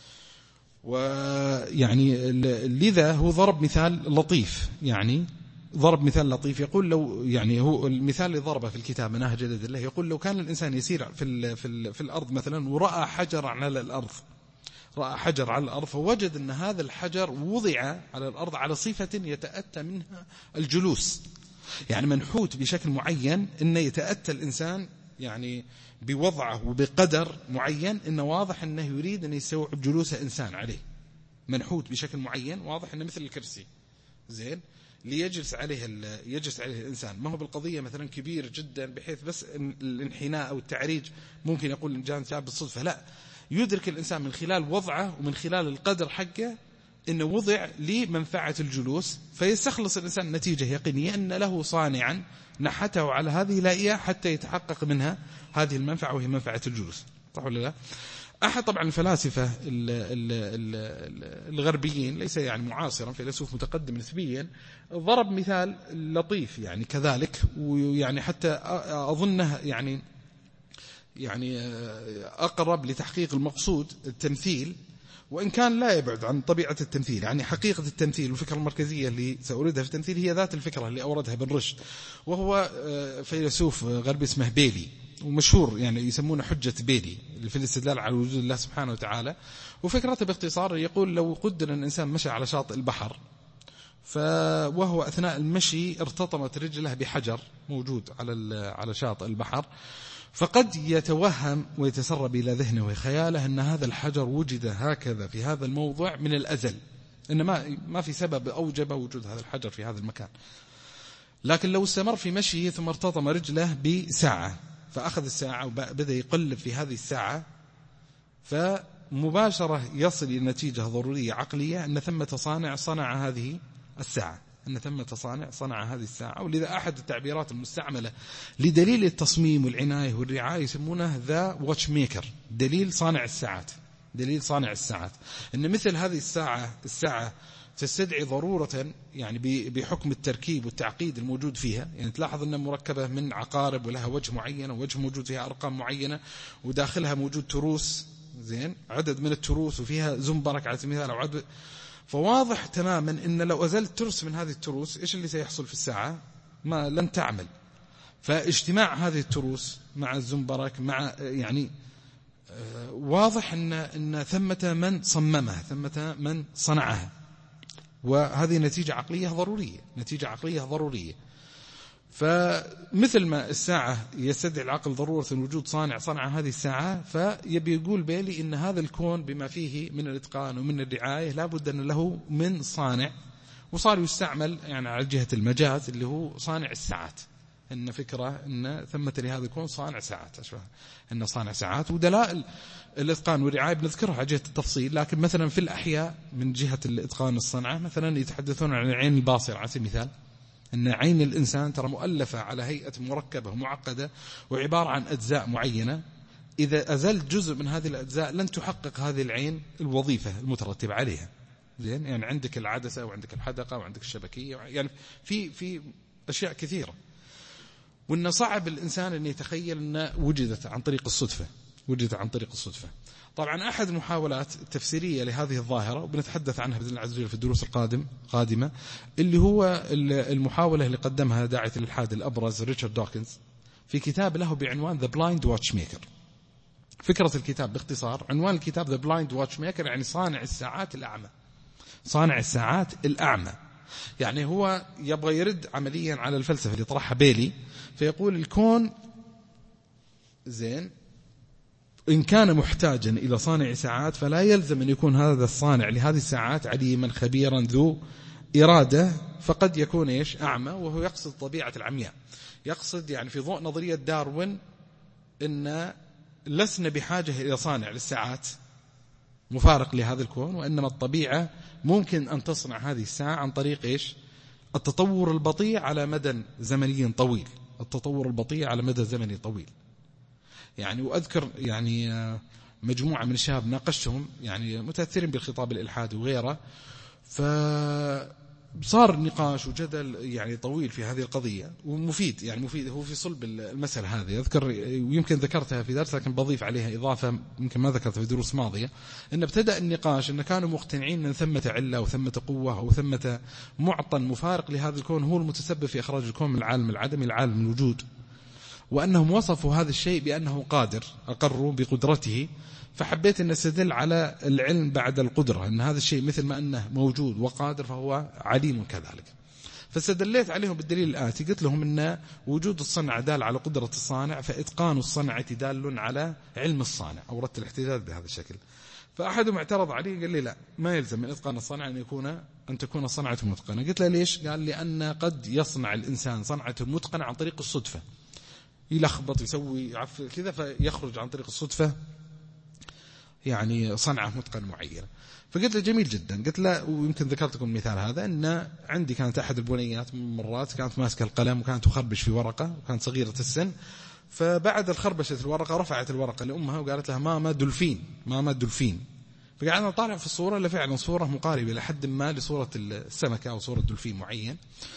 ويعني لذا هو ضرب مثال لطيف، يعني ضرب مثال لطيف. يقول لو يعني هو المثال اللي ضربه في الكتاب مناهج الأدلة، يقول لو كان الإنسان يسير في الأرض مثلا ورأى حجر على الأرض، رأى حجر على الأرض فوجد أن هذا الحجر وضع على الأرض على صفة يتأتى منها الجلوس، يعني منحوت بشكل معين أن يتأتى الإنسان يعني بوضعه وبقدر معين، إنه واضح أنه يريد أن يستوعب جلوس إنسان عليه، منحوت بشكل معين واضح أنه مثل الكرسي زين ليجلس عليه الإنسان. ما هو بالقضية مثلا كبير جدا بحيث بس الانحناء أو التعريج ممكن يقول الإنسان جاء بالصدفة، لا، يدرك الإنسان من خلال وضعه ومن خلال القدر حقه إنه وضع لمنفعة الجلوس، فيستخلص الإنسان نتيجة يقينية أن له صانعا نحته على هذه الهيئة حتى يتحقق منها هذه المنفعة وهي منفعة الجلوس. صح ولا لا؟ أحد طبعا الفلاسفة الغربيين ليس يعني معاصرا، فيلسوف متقدم نسبيا، ضرب مثال لطيف يعني كذلك، ويعني حتى أظنه يعني أقرب لتحقيق المقصود التمثيل، وإن كان لا يبعد عن طبيعة التمثيل. يعني حقيقة التمثيل والفكرة المركزية اللي سأريدها في التمثيل هي ذات الفكرة اللي أوردها ابن رشد، وهو فيلسوف غربي اسمه بيلي، ومشهور يعني يسمونه حجة بيلي في الاستدلال على وجود الله سبحانه وتعالى. وفكرته باختصار يقول لو قدر أن الإنسان مشى على شاطئ البحر وهو أثناء المشي ارتطمت رجله بحجر موجود على شاطئ البحر، فقد يتوهم ويتسرب إلى ذهنه وخياله أن هذا الحجر وجد هكذا في هذا الموضع من الأزل، إن ما في سبب أوجب وجود هذا الحجر في هذا المكان. لكن لو استمر في مشيه ثم ارتطم رجله بساعة، فأخذ الساعة وبدأ يقلب في هذه الساعة، فمباشرة يصل إلى نتيجة ضرورية عقلية أن ثمة صانع صنع هذه الساعة، أن ثمة صانع صنع هذه الساعة. ولذا أحد التعبيرات المستعملة لدليل التصميم والعناية والرعاية يسمونه ذا واتش ميكر، دليل صانع الساعات، دليل صانع الساعات. أن مثل هذه الساعة تستدعي ضرورة يعني بحكم التركيب والتعقيد الموجود فيها، يعني تلاحظ أنها مركبة من عقارب ولها وجه معين ووجه موجود فيها أرقام معينة، وداخلها موجود تروس زين عدد من التروس، وفيها زنبرك على سبيل المثال أو عدد. فواضح تماما إن لو أزلت ترس من هذه التروس إيش اللي سيحصل في الساعة؟ ما لن تعمل. فاجتماع هذه التروس مع الزنبرك مع يعني واضح إن ثمة من صممها، ثمة من صنعها، وهذه نتيجة عقلية ضرورية، نتيجة عقلية ضرورية. فمثل ما الساعة يستدعي العقل ضرورة وجود صانع صنع هذه الساعة، فيبي يقول بيلي إن هذا الكون بما فيه من الإتقان ومن الرعاية لابد أن له من صانع، وصار يستعمل يعني على جهة المجاز اللي هو صانع الساعات، إن فكرة إن ثمة لهذا الكون صانع ساعات، أشبه إن صانع ساعات. ودلائل الإتقان والرعاية بنذكرها على جهة التفصيل، لكن مثلا في الأحياء من جهة الإتقان الصنعة مثلا يتحدثون عن العين الباصرة على سبيل المثال، أن عين الإنسان ترى مؤلفة على هيئة مركبة ومعقدة وعبارة عن أجزاء معينة، إذا أزلت جزء من هذه الأجزاء لن تحقق هذه العين الوظيفة المترتبة عليها. زين يعني عندك العدسة وعندك الحدقة وعندك الشبكية، يعني في أشياء كثيرة، وإن صعب الإنسان أن يتخيل أن وجدت عن طريق الصدفة، وجدت عن طريق الصدفة. طبعا أحد المحاولات التفسيرية لهذه الظاهرة وبنتحدث عنها بإذن الله عز وجل في الدروس القادمة، اللي هو المحاولة اللي قدمها داعية الإلحاد الأبرز ريتشارد دوكنز في كتاب له بعنوان The Blind Watchmaker. فكرة الكتاب باختصار، عنوان الكتاب The Blind Watchmaker يعني صانع الساعات الأعمى، صانع الساعات الأعمى. يعني هو يبغى يرد عمليا على الفلسفة اللي طرحها بيلي، فيقول الكون زين إن كان محتاجا إلى صانع ساعات فلا يلزم أن يكون هذا الصانع لهذه الساعات عليما خبيرا ذو إرادة، فقد يكون إيش أعمى. وهو يقصد طبيعة العمياء، يقصد يعني في ضوء نظرية داروين إن لسنا بحاجة إلى صانع للساعات مفارق لهذا الكون، وإنما الطبيعة ممكن أن تصنع هذه الساعة عن طريق إيش التطور البطيء على مدى زمني طويل، التطور البطيء على مدى زمني طويل. يعني وأذكر يعني مجموعة من الشباب ناقشتهم يعني متأثرين بالخطاب الإلحادي وغيره، فصار نقاش وجدل يعني طويل في هذه القضية ومفيد، يعني مفيد هو في صلب المسألة هذه. أذكر ويمكن ذكرتها في درس لكن بضيف عليها إضافة يمكن ما ذكرتها في دروس ماضية، أن ابتدأ النقاش أن كانوا مقتنعين أن ثمة علة أو ثمة قوة أو ثمة معطن مفارق لهذا الكون هو المتسبب في إخراج الكون من العالم العدمي العالم الوجود، وأنهم وصفوا هذا الشيء بأنه قادر، أقروا بقدرته. فحبيت أن أستدل على العلم بعد القدرة، أن هذا الشيء مثل ما أنه موجود وقادر فهو عليم كذلك. فاستدليت عليهم بالدليل الآتي، قلت لهم أن وجود الصنع دال على قدرة الصانع، فإتقان الصنعة دال على علم الصانع. أوردت الاحتجاج بهذا الشكل. فأحدهم اعترض علي قال لي لا، ما يلزم من إتقان الصنع أن تكون صنعته متقنة. قلت له ليش؟ قال لأن قد يصنع الإنسان صنعته متقنة عن طريق الصدفة، يلخبط يسوي يعفر كذا فيخرج عن طريق الصدفة يعني صنعة متقن معينة. فقلت له جميل جدا. قلت له ويمكن ذكرت لكم المثال هذا، أن عندي كانت أحد البنيات من مرات كانت ماسكة القلم وكانت تخربش في ورقة وكانت صغيرة السن، فبعد الخربشة الورقة رفعت الورقة لأمها وقالت لها ماما دولفين ماما دولفين. فقعدنا نطالع في الصورة لفعلا صورة مقاربة لحد ما لصورة السمكة أو صورة دولفين معين.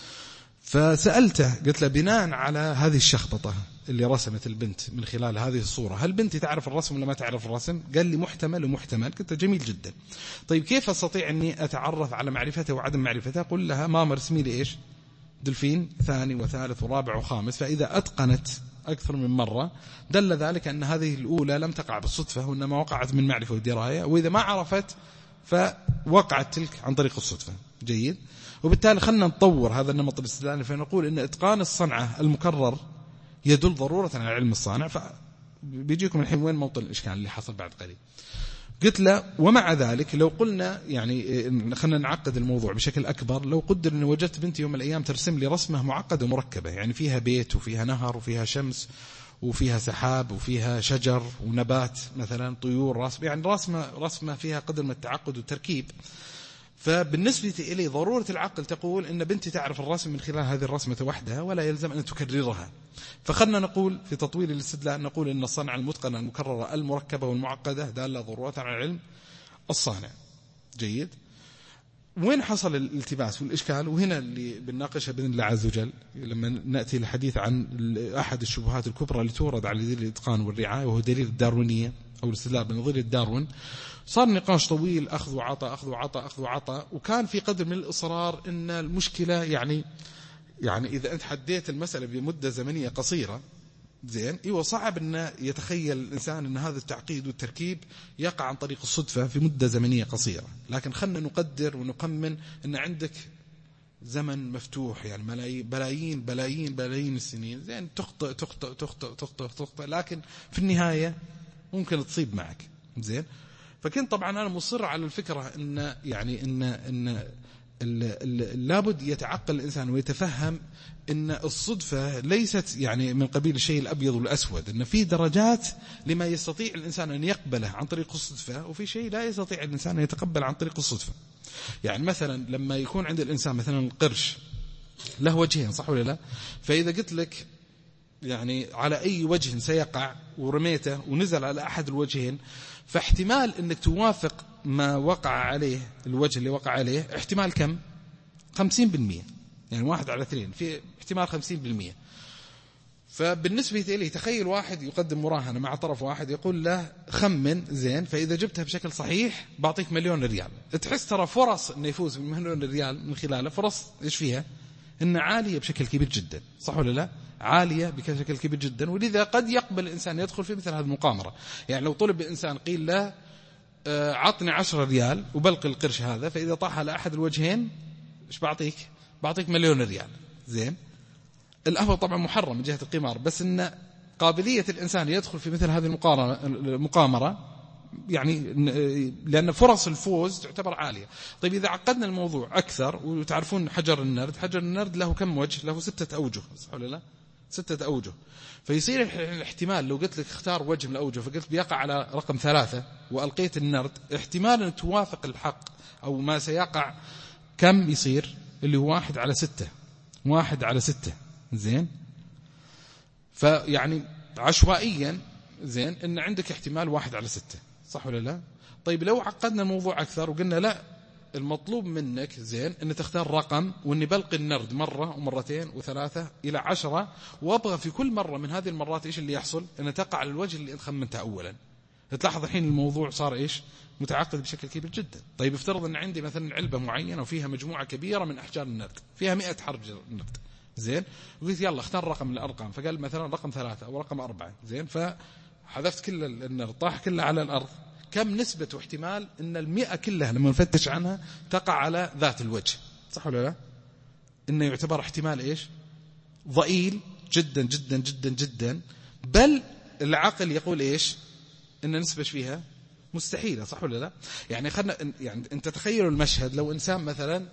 فسألته قلت له بناء على هذه الشخبطة اللي رسمت البنت من خلال هذه الصورة هل بنتي تعرف الرسم ولا ما تعرف الرسم؟ قال لي محتمل ومحتمل. قلت له جميل جدا، طيب كيف أستطيع أني أتعرف على معرفته وعدم معرفته؟ قل لها ماما رسمي لي إيش دلفين ثاني وثالث ورابع وخامس، فإذا أتقنت أكثر من مرة دل ذلك أن هذه الأولى لم تقع بالصدفة وإنما وقعت من معرفة ودراية، وإذا ما عرفت فوقعت تلك عن طريق الصدفة. جيد. وبالتالي خلنا نطور هذا النمط الاستدلالي فنقول إن إتقان الصنعة المكرر يدل ضرورة على علم الصانع. فبيجيكم الحين وين موطن الإشكال اللي حصل بعد قليل. قلت له ومع ذلك لو قلنا يعني خلنا نعقد الموضوع بشكل أكبر، لو قدر أن وجدت بنتي يوم من الأيام ترسم لي رسمة معقدة ومركبة، يعني فيها بيت وفيها نهر وفيها شمس وفيها سحاب وفيها شجر ونبات مثلا طيور يعني رسمة فيها قدر من التعقد والتركيب، فبالنسبة إلي ضرورة العقل تقول إن بنتي تعرف الرسم من خلال هذه الرسمة وحدها ولا يلزم أن تكررها. فخلنا نقول في تطويل الاستدلال نقول إن الصنعة المتقنة المكررة المركبة والمعقدة دالة ضرورة على علم الصانع. جيد. وين حصل الالتباس والإشكال؟ وهنا اللي بنناقشها بإذن الله عز وجل لما نأتي الحديث عن أحد الشبهات الكبرى اللي تورد على دليل الإتقان والرعاية وهو دليل الداروينية أو الاستدلال بنظرية داروين. صار نقاش طويل أخذ وعطاء أخذ وعطاء أخذ وعطاء، وكان في قدر من الإصرار إن المشكلة يعني إذا أنت حديت المسألة بمدة زمنية قصيرة زين صعب أن يتخيل الإنسان أن هذا التعقيد والتركيب يقع عن طريق الصدفة في مدة زمنية قصيرة. لكن خلنا نقدر ونقمن أن عندك زمن مفتوح، يعني بلايين السنين زين تخطئ لكن في النهاية ممكن تصيب معك زين. فكنت طبعا أنا مصر على الفكرة إن يعني إن لابد يتعقل الإنسان ويتفهم إن الصدفة ليست يعني من قبيل الشيء الأبيض والأسود، إن في درجات لما يستطيع الإنسان أن يقبله عن طريق الصدفة وفي شيء لا يستطيع الإنسان أن يتقبل عن طريق الصدفة. يعني مثلا لما يكون عند الإنسان مثلا القرش له وجهين صح ولا لا؟ فإذا قلت لك يعني على أي وجه سيقع ورميته ونزل على أحد الوجهين، فاحتمال أنك توافق ما وقع عليه الوجه اللي وقع عليه احتمال كم؟ 50%، يعني 1 على 2 في احتمال 50%. فبالنسبة إليه تخيل واحد يقدم مراهنة مع طرف واحد يقول له خمن زين فإذا جبتها بشكل صحيح بعطيك 1,000,000 ريال. تحس ترى فرص أنه يفوز ب1,000,000 ريال من خلاله فرص إيش فيها؟ إن عالية بشكل كبير جدا صح ولا لا؟ عالية بشكل كبير جدا، ولذا قد يقبل الإنسان يدخل في مثل هذه المقامرة. يعني لو طلب الإنسان قيل له عطني 10 ريال وبلقي القرش هذا، فإذا طاح على أحد الوجهين إيش بعطيك مليون ريال. زين، الأمر طبعا محرم من جهة القمار، بس إن قابلية الإنسان يدخل في مثل هذه المقامرة يعني لأن فرص الفوز تعتبر عالية. طيب إذا عقدنا الموضوع أكثر، وتعرفون حجر النرد له كم وجه؟ له 6 أوجه، صح ولا لا؟ 6 أوجه. فيصير الاحتمال لو قلت لك اختار وجه من الأوجه فقلت بيقع على رقم 3 وألقيت النرد، احتمال أن توافق الحق أو ما سيقع كم يصير؟ اللي هو 1/6. 1/6. زين، فيعني عشوائيا زين إن عندك احتمال 1/6، صح ولا لا؟ طيب لو عقدنا الموضوع أكثر وقلنا لا، المطلوب منك زين إن تختار رقم، وإني بلقي النرد مرة ومرتين وثلاثة إلى 10، وأبغى في كل مرة من هذه المرات إيش اللي يحصل؟ إن تقع على الوجه اللي أنت خمنته أولا. تلاحظ الحين الموضوع صار إيش؟ متعقد بشكل كبير جدا. طيب افترض أن عندي مثلا علبة معينة وفيها مجموعة كبيرة من أحجار النرد، فيها 100 حجر نرد. زين، وقلت يلا اختار رقم من الأرقام، فقال مثلا رقم 3 أو رقم 4. زين، فحذفت كل النرد، طاح كلها على الأرض. كم نسبة واحتمال ان 100 كلها لما نفتش عنها تقع على ذات الوجه، صح ولا لا؟ انه يعتبر احتمال ايش؟ ضئيل جدا جدا جدا جدا، بل العقل يقول ايش؟ ان نسبة فيها مستحيلة، صح ولا لا؟ يعني يعني انت تخيلوا المشهد، لو انسان مثلا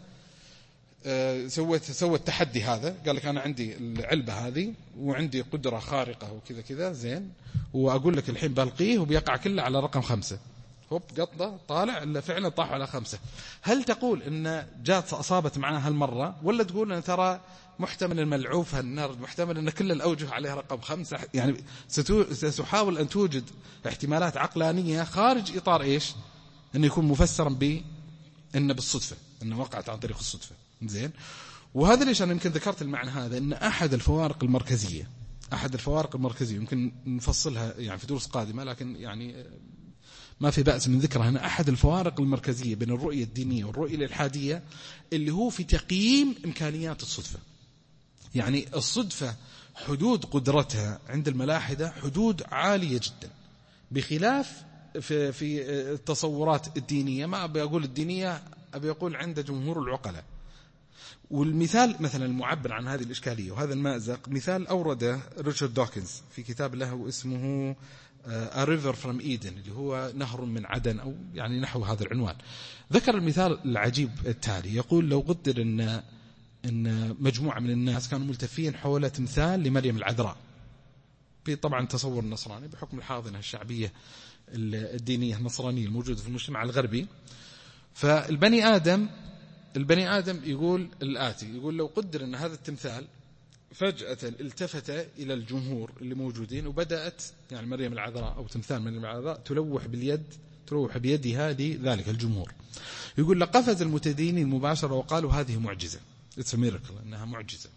سوت تحدي هذا، قال لك انا عندي العلبة هذه وعندي قدرة خارقة وكذا كذا، زين، واقول لك الحين بلقيه وبيقع كله على رقم 5، هوب قطة طالع إلا فعلا طاح على 5. هل تقول إن جات أصابت معها هالمرة، ولا تقول أن ترى محتمل الملعوف هالنرد، محتمل أن كل الأوجه عليها رقم 5؟ يعني ستحاول أن توجد احتمالات عقلانية خارج إطار إيش؟ أنه يكون مفسرا إنه بالصدفة، إنه وقعت عن طريق الصدفة. زين، وهذا ليش أنا يمكن ذكرت المعنى هذا، إن أحد الفوارق المركزية يمكن نفصلها يعني في دروس قادمة، لكن يعني ما في بأس من ذكرها هنا. أحد الفوارق المركزية بين الرؤية الدينية والرؤية الإلحادية اللي هو في تقييم إمكانيات الصدفة. يعني الصدفة حدود قدرتها عند الملاحدة حدود عالية جدا، بخلاف في التصورات الدينية. ما أبي أقول الدينية، أبي أقول عند جمهور العقلاء. والمثال مثلا المعبر عن هذه الإشكالية وهذا المأزق، مثال أورده ريتشارد دوكنز في كتاب له اسمه A River from Eden، اللي هو نهر من عدن، أو يعني نحو هذا العنوان. ذكر المثال العجيب التالي، يقول لو قدر إن مجموعة من الناس كانوا ملتفين حول تمثال لمريم العذراء، في طبعا تصور النصراني بحكم الحاضنة الشعبية الدينية النصرانية الموجودة في المجتمع الغربي. فالبني آدم يقول الآتي، يقول لو قدر أن هذا التمثال فجأة التفت إلى الجمهور اللي موجودين، وبدأت يعني مريم العذراء أو تمثال مريم العذراء تلوح بيدها لذلك الجمهور، يقول لقفز المتدينين مباشرة وقالوا هذه معجزة، It's a miracle، إنها معجزة،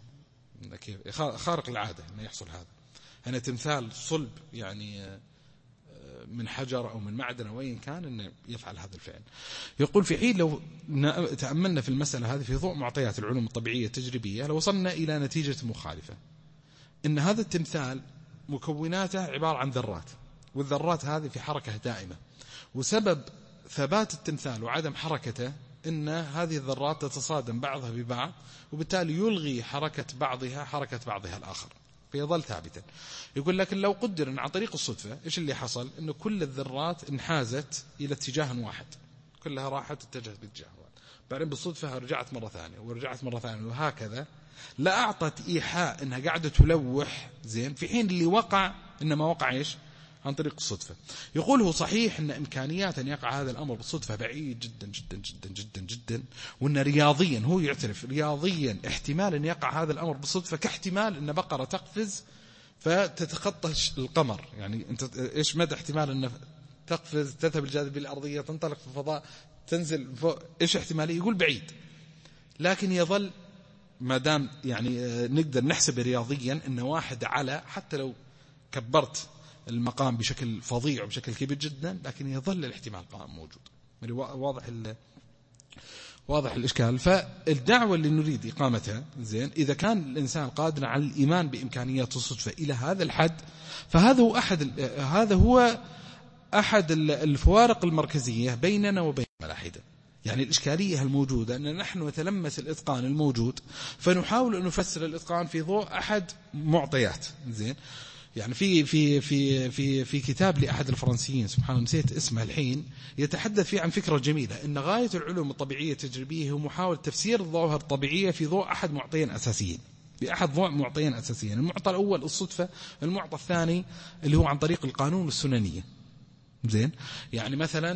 خارق العادة إنه يحصل هذا. هنا تمثال صلب يعني من حجر أو من معدن أو أي كان إنه يفعل هذا الفعل. يقول في حين لو تأملنا في المسألة هذه في ضوء معطيات العلوم الطبيعية التجريبية، لو وصلنا إلى نتيجة مخالفة، إن هذا التمثال مكوناته عبارة عن ذرات، والذرات هذه في حركة دائمة، وسبب ثبات التمثال وعدم حركته إن هذه الذرات تتصادم بعضها ببعض، وبالتالي يلغي حركة بعضها الآخر، فيظل ثابتا. يقول لكن لو قدر أن عن طريق الصدفة إيش اللي حصل؟ إنه كل الذرات انحازت إلى اتجاه واحد، كلها راحت اتجهت باتجاه واحد، بعدين بالصدفة رجعت مرة ثانية ورجعت مرة ثانية، وهكذا لا أعطت إيحاء إنها قاعدة تلوح، زين، في حين اللي وقع إنما وقع إيش؟ عن طريق الصدفة. يقول هو صحيح أن إمكانيات أن يقع هذا الأمر بالصدفة بعيد جدا جدا جدا جدا جدا، وأن رياضيا هو يعترف رياضيا احتمال أن يقع هذا الأمر بالصدفة كاحتمال أن بقرة تقفز فتتخطى القمر. يعني أنت إيش مدى احتمال أن تقفز تذهب الجاذبية الأرضية تنطلق في الفضاء تنزل فوق، إيش احتمالية؟ يقول بعيد، لكن يظل ما دام يعني نقدر نحسب رياضيا أن واحد على، حتى لو كبرت المقام بشكل فظيع وبشكل كبير جدا، لكن يظل الاحتمال قائم موجود. واضح الإشكال. فالدعوة اللي نريد إقامتها، زين، إذا كان الإنسان قادر على الإيمان بإمكانيات الصدفة إلى هذا الحد، فهذا هو أحد الفوارق المركزية بيننا وبين الملاحدة. يعني الإشكالية الموجودة أن نحن نتلمس الإتقان الموجود فنحاول أن نفسر الإتقان في ضوء أحد معطيات. زين، يعني في كتاب لأحد الفرنسيين سبحان الله نسيت اسمه الحين، يتحدث فيه عن فكرة جميلة أن غاية العلوم الطبيعية التجريبية هو محاولة تفسير الظواهر الطبيعية في ضوء أحد معطيين أساسيين، بأحد ضوء معطيين أساسيين. المعطى الأول الصدفة، المعطى الثاني اللي هو عن طريق القانون والسننية. زين، يعني مثلا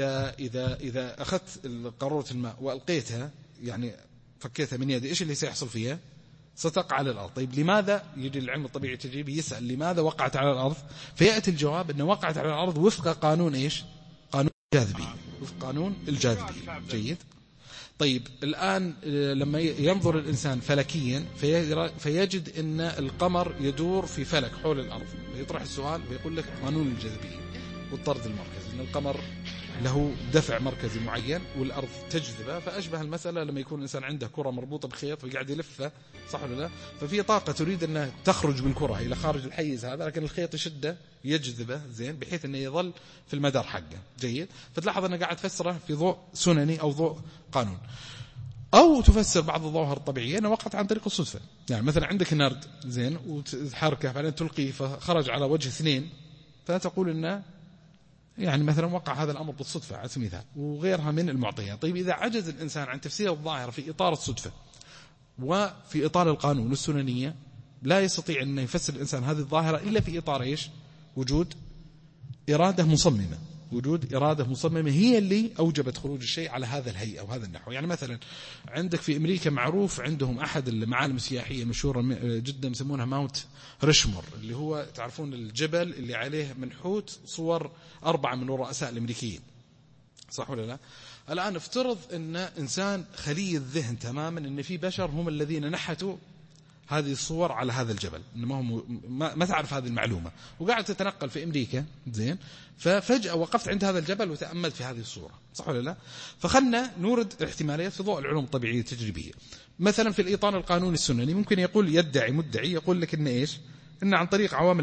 إذا أخذت قارورة الماء وألقيتها، يعني فكيتها من يدي، إيش اللي سيحصل فيها؟ ستقع على الأرض. طيب لماذا يجي العلم الطبيعي التجريبي يسأل لماذا وقعت على الأرض؟ فيأتي الجواب أنه وقعت على الأرض وفق قانون إيش؟ قانون الجاذبية، وفق قانون الجاذبية. جيد. طيب الآن لما ينظر الإنسان فلكيا فيجد أن القمر يدور في فلك حول الأرض، يطرح السؤال ويقول لك قانون الجاذبية والطرد المركزي، أن القمر له دفع مركزي معين والأرض تجذبه، فأشبه المسألة لما يكون الإنسان عنده كرة مربوطة بخيط ويقعد يلفه، صح ولا لا؟ ففي طاقة تريد أنها تخرج بالكرة إلى خارج الحيز هذا، لكن الخيط يشده يجذبه، زين، بحيث أنه يظل في المدار حقه. جيد. فتلاحظ أنه قاعد تفسره في ضوء سنني أو ضوء قانون، أو تفسر بعض الظواهر الطبيعية أنها وقعت عن طريق الصدفة. يعني مثلا عندك نرد، زين، وتحركه بعدين تلقيه فخرج على وجه اثنين، فتقول أنه يعني مثلا وقع هذا الأمر بالصدفة على سبيل المثال، وغيرها من المعطيات. طيب إذا عجز الإنسان عن تفسير الظاهرة في إطار الصدفة وفي إطار القانون والسننية، لا يستطيع أن يفسر الإنسان هذه الظاهرة إلا في إطار إيش؟ وجود إرادة مصممة. وجود إرادة مصممة هي اللي أوجبت خروج الشيء على هذا الهيئة وهذا النحو. يعني مثلا عندك في أمريكا معروف عندهم أحد المعالم السياحية المشهورة جدا يسمونها ماونت رشمور، اللي هو تعرفون الجبل اللي عليه منحوت صور 4 من الرؤساء الأمريكيين، صح ولا لا؟ الآن افترض أن إنسان خلي الذهن تماما أن في بشر هم الذين نحتوا هذه الصور على هذا الجبل، إنما ما تعرف هذه المعلومة، وقاعد تتنقل في أمريكا، زين، ففجأة وقفت عند هذا الجبل وتأملت في هذه الصورة، صح ولا لا؟ فخلنا نورد احتماليات في ضوء العلوم الطبيعية التجريبية. مثلا في الإطار القانوني السنني ممكن يقول مدعي يقول لك إن إيش؟ إن عن طريق عوامل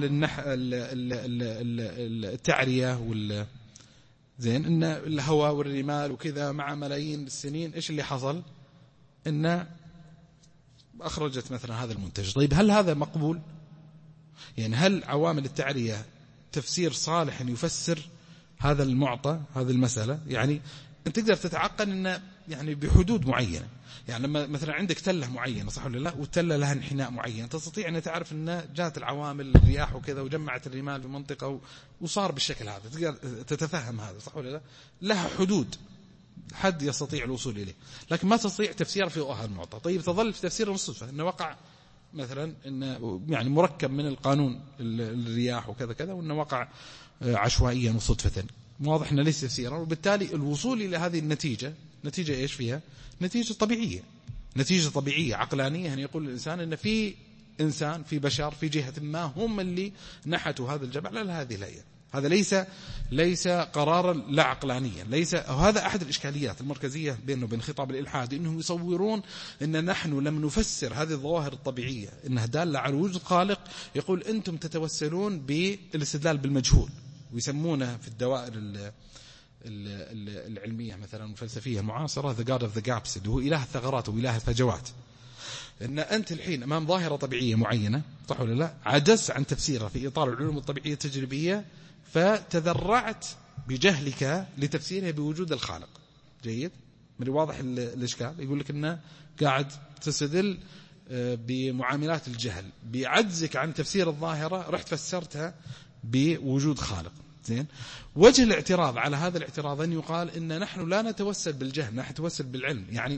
التعرية زين، إن الهواء والرمال وكذا مع ملايين السنين إيش اللي حصل؟ إن أخرجت مثلا هذا المنتج. طيب هل هذا مقبول؟ يعني هل عوامل التعرية تفسير صالح أن يفسر هذا المعطى، هذه المسألة؟ يعني أنت تقدر تتعقل إنه يعني بحدود معينة. يعني لما مثلا عندك تلة معينة، صح ولا لا، والتلة لها انحناء معين، تستطيع أن تعرف أن جاءت العوامل الرياح وكذا وجمعت الرمال بمنطقة وصار بالشكل هذا، تقدر تتفهم هذا، صح ولا لا؟ لها حدود، حد يستطيع الوصول إليه، لكن ما تستطيع تفسير في هذا المعطى. طيب تظل في تفسير الصدفة أنه وقع مثلا إنه يعني مركب من القانون الرياح وكذا كذا، وإنه وقع عشوائيا وصدفة، واضح أنه ليس تفسيرا، وبالتالي الوصول إلى هذه النتيجة نتيجة إيش فيها؟ نتيجة طبيعية، نتيجة طبيعية عقلانية. يعني يقول الإنسان إن في إنسان، في بشر في جهة ما هم اللي نحتوا هذا الجبل على هذه الهيئة. هذا ليس قرارا لا عقلانيا، ليس. هذا أحد الإشكاليات المركزية بينه وبين خطاب الإلحاد، إنهم يصورون إن نحن لم نفسر هذه الظواهر الطبيعية إنها دالة على وجود خالق. يقول أنتم تتوسلون بالاستدلال بالمجهول، ويسمونه في الدوائر العلمية مثلا الفلسفية المعاصرة the god of the gaps، اللي هو إله الثغرات وإله الفجوات. إن أنت الحين أمام ظاهرة طبيعية معينة، صح ولا لا، عجزت عن تفسيرها في إطار العلوم الطبيعية التجريبية، فتذرعت بجهلك لتفسيرها بوجود الخالق. جيد، من واضح الإشكال. يقول لك إنه قاعد تستدل بمعاملات الجهل، بعجزك عن تفسير الظاهرة رحت فسرتها بوجود خالق. زين، وجه الاعتراض على هذا الاعتراض أن يقال إن نحن لا نتوسل بالجهل، نحن نتوسل بالعلم. يعني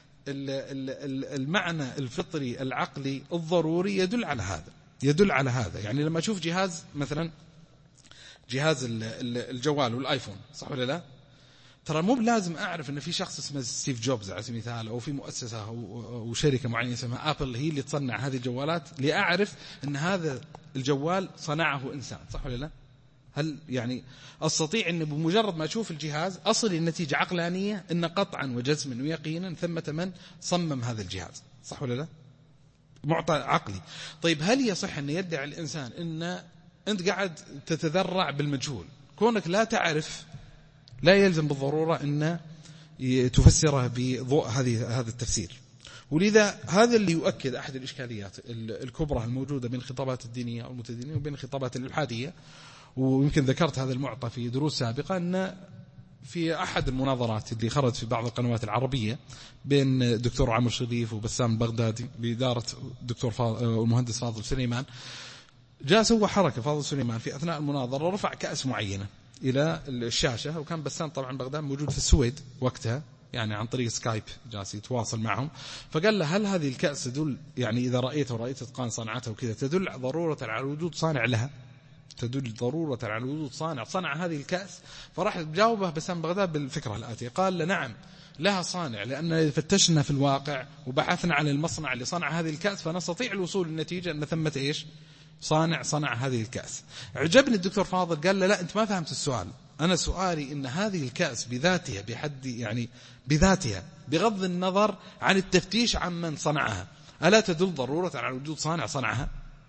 المعنى الفطري العقلي الضروري يدل على هذا. يعني لما أشوف جهاز مثلا جهاز الجوال والآيفون، صح ولا لا، ترى مو بلازم أعرف أن في شخص اسمه ستيف جوبز على سبيل المثال، أو في مؤسسة أو شركة معينة اسمها آبل هي اللي تصنع هذه الجوالات لأعرف أن هذا الجوال صنعه إنسان، صح ولا لا. هل يعني أستطيع أن بمجرد ما أشوف الجهاز أصل النتيجة عقلانية أن قطعا وجزما ويقينا ثمة من صمم هذا الجهاز، صح ولا لا، معطى عقلي. طيب هل يصح أن يدعي الإنسان أن أنت قاعد تتذرع بالمجهول؟ كونك لا تعرف لا يلزم بالضرورة أن تفسره بضوء هذا التفسير. ولذا هذا اللي يؤكد أحد الإشكاليات الكبرى الموجودة بين الخطابات الدينية أو المتدينين وبين الخطابات الإلحادية. ويمكن ذكرت هذا المعطى في دروس سابقة، أن في أحد المناظرات اللي خرجت في بعض القنوات العربية بين الدكتور عمرو شريف وبسام البغدادي بإدارة الدكتور المهندس فاضل سليمان، جاء سوى حركة فاضل سليمان في أثناء المناظرة، رفع كأس معينة إلى الشاشة، وكان بسام طبعا بغداد موجود في السويد وقتها، يعني عن طريق سكايب جالس يتواصل معهم، فقال له هل هذه الكأس تدل، يعني إذا رأيت إتقان صنعتها وكذا، تدل ضرورة على وجود صانع لها، تدل ضرورة على وجود صنع هذه الكأس؟ فراح جاوبه بسام بغداد بالفكرة الآتية، قال له نعم لها صانع، لأن فتشنا في الواقع وبحثنا عن المصنع اللي صنع هذه الكأس، فنستطيع الوصول للنتيجة أن ثمة إيش؟ صنع هذه الكأس. عجبني الدكتور فاضل، قال له لا أنت ما فهمت السؤال، أنا سؤالي إن هذه الكأس بذاتها بحد يعني بذاتها بغض النظر عن التفتيش عن من صنعها، ألا تدل ضرورة على وجود صنعها؟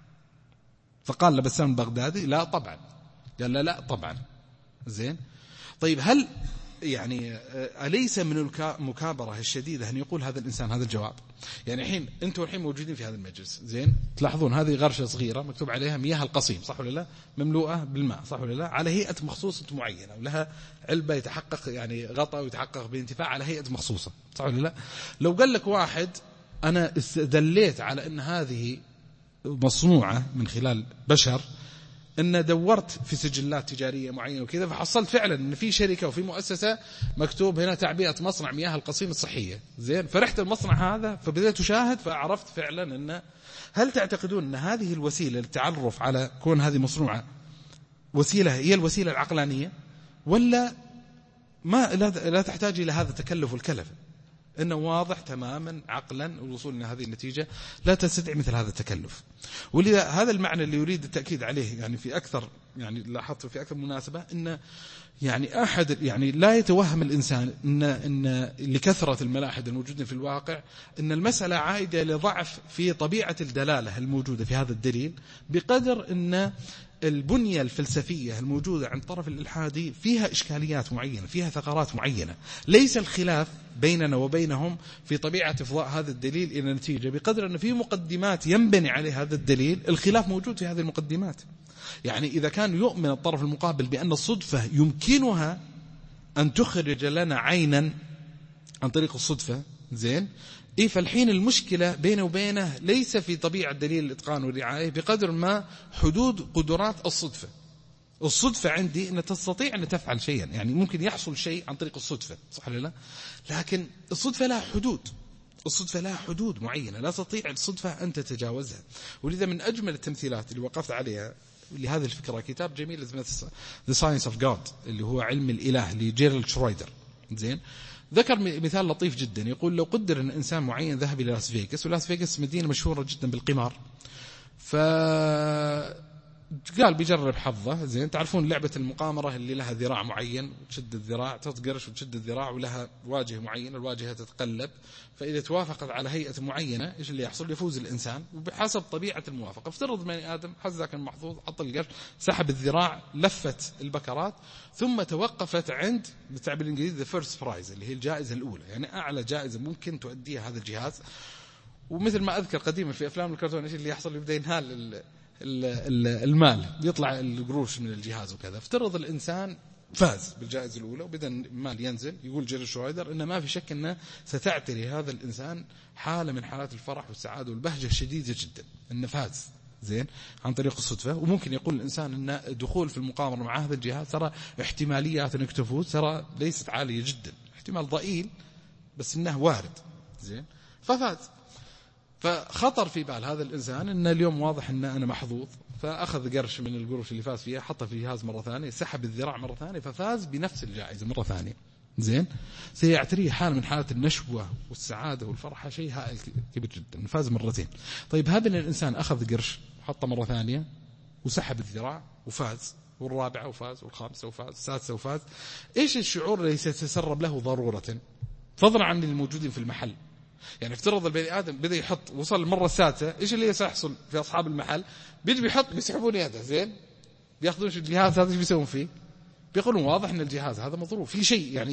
فقال لبسام البغدادي لا طبعا. قال لا طبعا. زين، طيب هل يعني أليس من المكابرة الشديدة أن يقول هذا الإنسان هذا الجواب؟ يعني أنتم الحين موجودين في هذا المجلس، زين، تلاحظون هذه غرشة صغيرة مكتوب عليها مياه القصيم، صح ولا لا؟ مملوءة بالماء، صح ولا لا؟ على هيئة مخصوصة معينة، ولها علبة يتحقق يعني غطاء ويتحقق بانتفاع على هيئة مخصوصة، صح ولا لا؟ لو قال لك واحد أنا استدليت على أن هذه مصنوعة من خلال بشر، إن دورت في سجلات تجارية معينة وكذا، فحصلت فعلا إن في شركة وفي مؤسسة مكتوب هنا تعبئة مصنع مياه القصيم الصحية، زين، فرحت المصنع هذا فبدأت أشاهد فعرفت فعلا إن، هل تعتقدون أن هذه الوسيلة للتعرف على كون هذه مصنوعة وسيلة هي الوسيلة العقلانية، ولا ما لا تحتاج إلى هذا التكلف والكلف؟ إنه واضح تماما عقلا الوصول إلى هذه النتيجة لا تستدعي مثل هذا التكلف. ولذا هذا المعنى اللي يريد التأكيد عليه، يعني في أكثر، يعني لاحظت في أكثر مناسبة، إن يعني أحد يعني لا يتوهم الإنسان إن لكثرة الملاحد الموجودة في الواقع إن المسألة عائدة لضعف في طبيعة الدلالة الموجودة في هذا الدليل، بقدر إن البنية الفلسفية الموجودة عند الطرف الإلحادي فيها إشكاليات معينة، فيها ثغرات معينة. ليس الخلاف بيننا وبينهم في طبيعة إفضاء هذا الدليل إلى نتيجة، بقدر أن في مقدمات ينبني عليه هذا الدليل، الخلاف موجود في هذه المقدمات. يعني إذا كان يؤمن الطرف المقابل بأن الصدفة يمكنها أن تخرج لنا عينا عن طريق الصدفة، زين، فالحين المشكلة بينه وبينه ليس في طبيعة دليل الإتقان والرعاية، بقدر ما حدود قدرات الصدفة. الصدفة عندي أن تستطيع أن تفعل شيئا، يعني ممكن يحصل شيء عن طريق الصدفة، صح ولا لا؟ لكن الصدفة لها حدود، الصدفة لها حدود معينة لا تستطيع الصدفة أن تتجاوزها. ولذا من أجمل التمثيلات اللي وقفت عليها لهذه الفكرة كتاب جميل اسمه The Science of God، اللي هو علم الإله لجيرالد شرويدر، زين، ذكر مثال لطيف جدا، يقول لو قدر أن إنسان معين ذهب إلى لاس فيغاس، ولاس فيغاس مدينة مشهورة جدا بالقمار، قال بيجرب حظه، زين، تعرفون لعبة المقامرة اللي لها ذراع معين، تشد الذراع تطقرش وتشد الذراع، ولها واجهة معينة، الواجهة تتقلب، فإذا توافقت على هيئة معينة إيش اللي يحصل؟ يفوز الإنسان، وبحسب طبيعة الموافقة. افترض بني آدم حظ ذاك المحظوظ، عط القرش، سحب الذراع، لفت البكرات، ثم توقفت عند بالتعبير الإنجليزي the first prize، اللي هي الجائزة الأولى، يعني أعلى جائزة ممكن تؤديها هذا الجهاز. ومثل ما أذكر قديما في أفلام الكرتون إيش اللي يحصل؟ يبدأ ينهال المال، بيطلع القروش من الجهاز وكذا. افترض الإنسان فاز بالجائزة الأولى وبدأ المال ينزل، يقول جيرالد شرويدر إن ما في شك أنه ستعتري هذا الإنسان حالة من حالات الفرح والسعادة والبهجة الشديدة جدا أنه فاز، زين، عن طريق الصدفة. وممكن يقول الإنسان أن الدخول في المقامرة مع هذا الجهاز ترى احتماليات أنك تفوز ترى ليست عالية جدا، احتمال ضئيل بس إنه وارد، زين، ففاز. فخطر في بال هذا الإنسان أن اليوم واضح أن أنا محظوظ، فأخذ قرش من القروش اللي فاز فيها، حطه في الجهاز مرة ثانية، سحب الذراع مرة ثانية، ففاز بنفس الجائزة مرة ثانية، زين، سيعتريه حال من حالات النشوة والسعادة والفرحة، شيء هائل كبير جدا، فاز مرتين. طيب هذا الإنسان أخذ قرش وحطه مرة ثانية وسحب الذراع وفاز، والرابعة وفاز، والخامسة وفاز، السادسة وفاز، إيش الشعور اللي سيتسرب له ضرورة، فضلا عن الموجودين في المحل؟ يعني افترض البني آدم بدأ يحط، وصل المرة السادسة، إيش اللي سيحصل في أصحاب المحل؟ بيحط، بيسحبون يده، زين، بياخذون الجهاز هذا، إيش بيسوون فيه؟ بيقولون واضح أن الجهاز هذا مضروب في شيء، يعني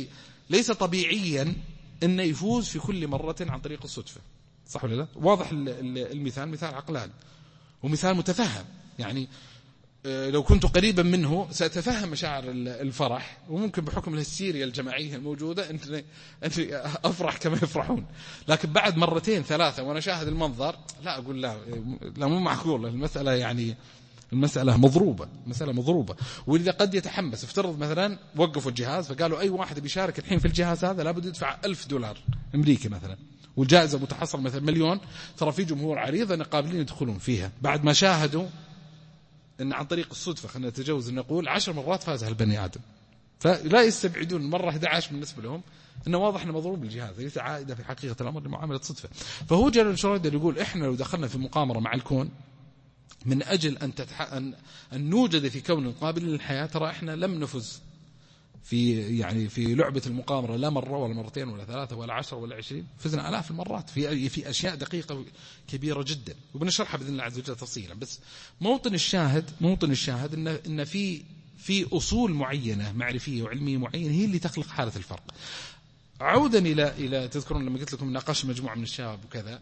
ليس طبيعيا أنه يفوز في كل مرة عن طريق الصدفة، صح ولا لا؟ واضح المثال مثال عقلاني ومثال متفهم. يعني لو كنت قريبا منه سأتفهم مشاعر الفرح، وممكن بحكم الهستيريا الجماعية الموجودة أنت أفرح كما يفرحون. لكن بعد مرتين ثلاثة وأنا شاهد المنظر لا أقول لا مو معقول، المسألة يعني المسألة مضروبة. وإذا قد يتحمس، افترض مثلا وقفوا الجهاز فقالوا أي واحد بيشارك الحين في الجهاز هذا لابد يدفع $1000 أمريكي مثلا، والجائزة متحصل مثلا 1,000,000، ترى في جمهور عريض أن قابلين يدخلون فيها بعد ما شاهدوا أن عن طريق الصدفة، خلينا نتجاوز أن نقول 10 مرات فاز هالبني آدم. فلا يستبعدون المرة 11 بالنسبة لهم إنه واضح إنه مضروب الجهاز، ليس عائدة في حقيقة الأمر لمعاملة صدفة. فهو جلال شريدر يقول إحنا لو دخلنا في مقامرة مع الكون من أجل أن نوجد في كون قابل للحياة، ترى إحنا لم نفز في لعبة المقامرة لا مرة ولا مرتين ولا ثلاثة ولا 10 ولا 20، فزنا آلاف المرات في أشياء دقيقة كبيرة جدا، وبنشرحها بإذن الله عز وجل تفصيلا. بس موطن الشاهد إن في أصول معينة معرفية وعلمية معينة هي اللي تخلق حالة الفرق. عودا إلى تذكرون لما قلت لكم ناقش مجموعة من الشباب وكذا،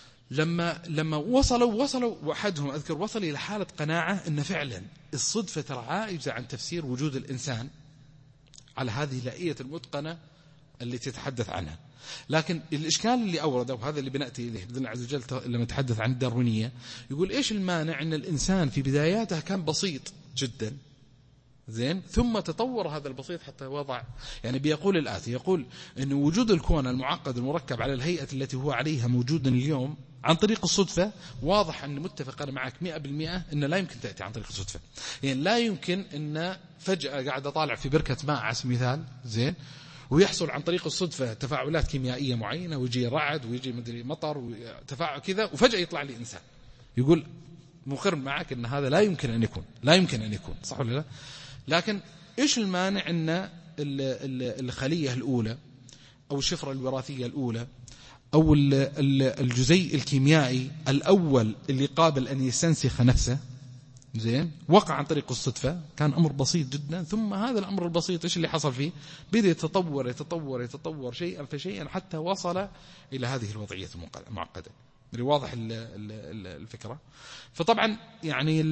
لما وصلوا وأحدهم أذكر وصل إلى حالة قناعة أن فعلا الصدفة ترى عائجة عن تفسير وجود الإنسان على هذه الهيئة المتقنة اللي تتحدث عنها. لكن الإشكال اللي أورده، وهذا اللي بنأتي إليه بإذن الله عز وجل لما نتحدث عن الداروينية، يقول إيش المانع أن الإنسان في بداياته كان بسيط جدا زين، ثم تطور هذا البسيط حتى وضع، يعني بيقول الآتي، يقول أن وجود الكون المعقد المركب على الهيئة التي هو عليها موجودا اليوم عن طريق الصدفة، واضح أن متفق أنا معك 100% أن لا يمكن تأتي عن طريق الصدفة. يعني لا يمكن أن فجأة قاعد أطالع في بركة ماء على سبيل المثال زين، ويحصل عن طريق الصدفة تفاعلات كيميائية معينة، ويجي رعد ويجي مدري مطر وتفاعل كذا، وفجأة يطلع لي إنسان. يقول مقر معك أن هذا لا يمكن أن يكون، صح ولا لا؟ لكن إيش المانع أن الخلية الأولى أو الشفرة الوراثية الأولى أو الجزيء الكيميائي الأول اللي قابل أن يستنسخ نفسه زين وقع عن طريق الصدفة، كان أمر بسيط جدا، ثم هذا الأمر البسيط إيش اللي حصل فيه؟ بدأ يتطور شيئا فشيئا حتى وصل إلى هذه الوضعية المعقدة. واضح الفكرة؟ فطبعا يعني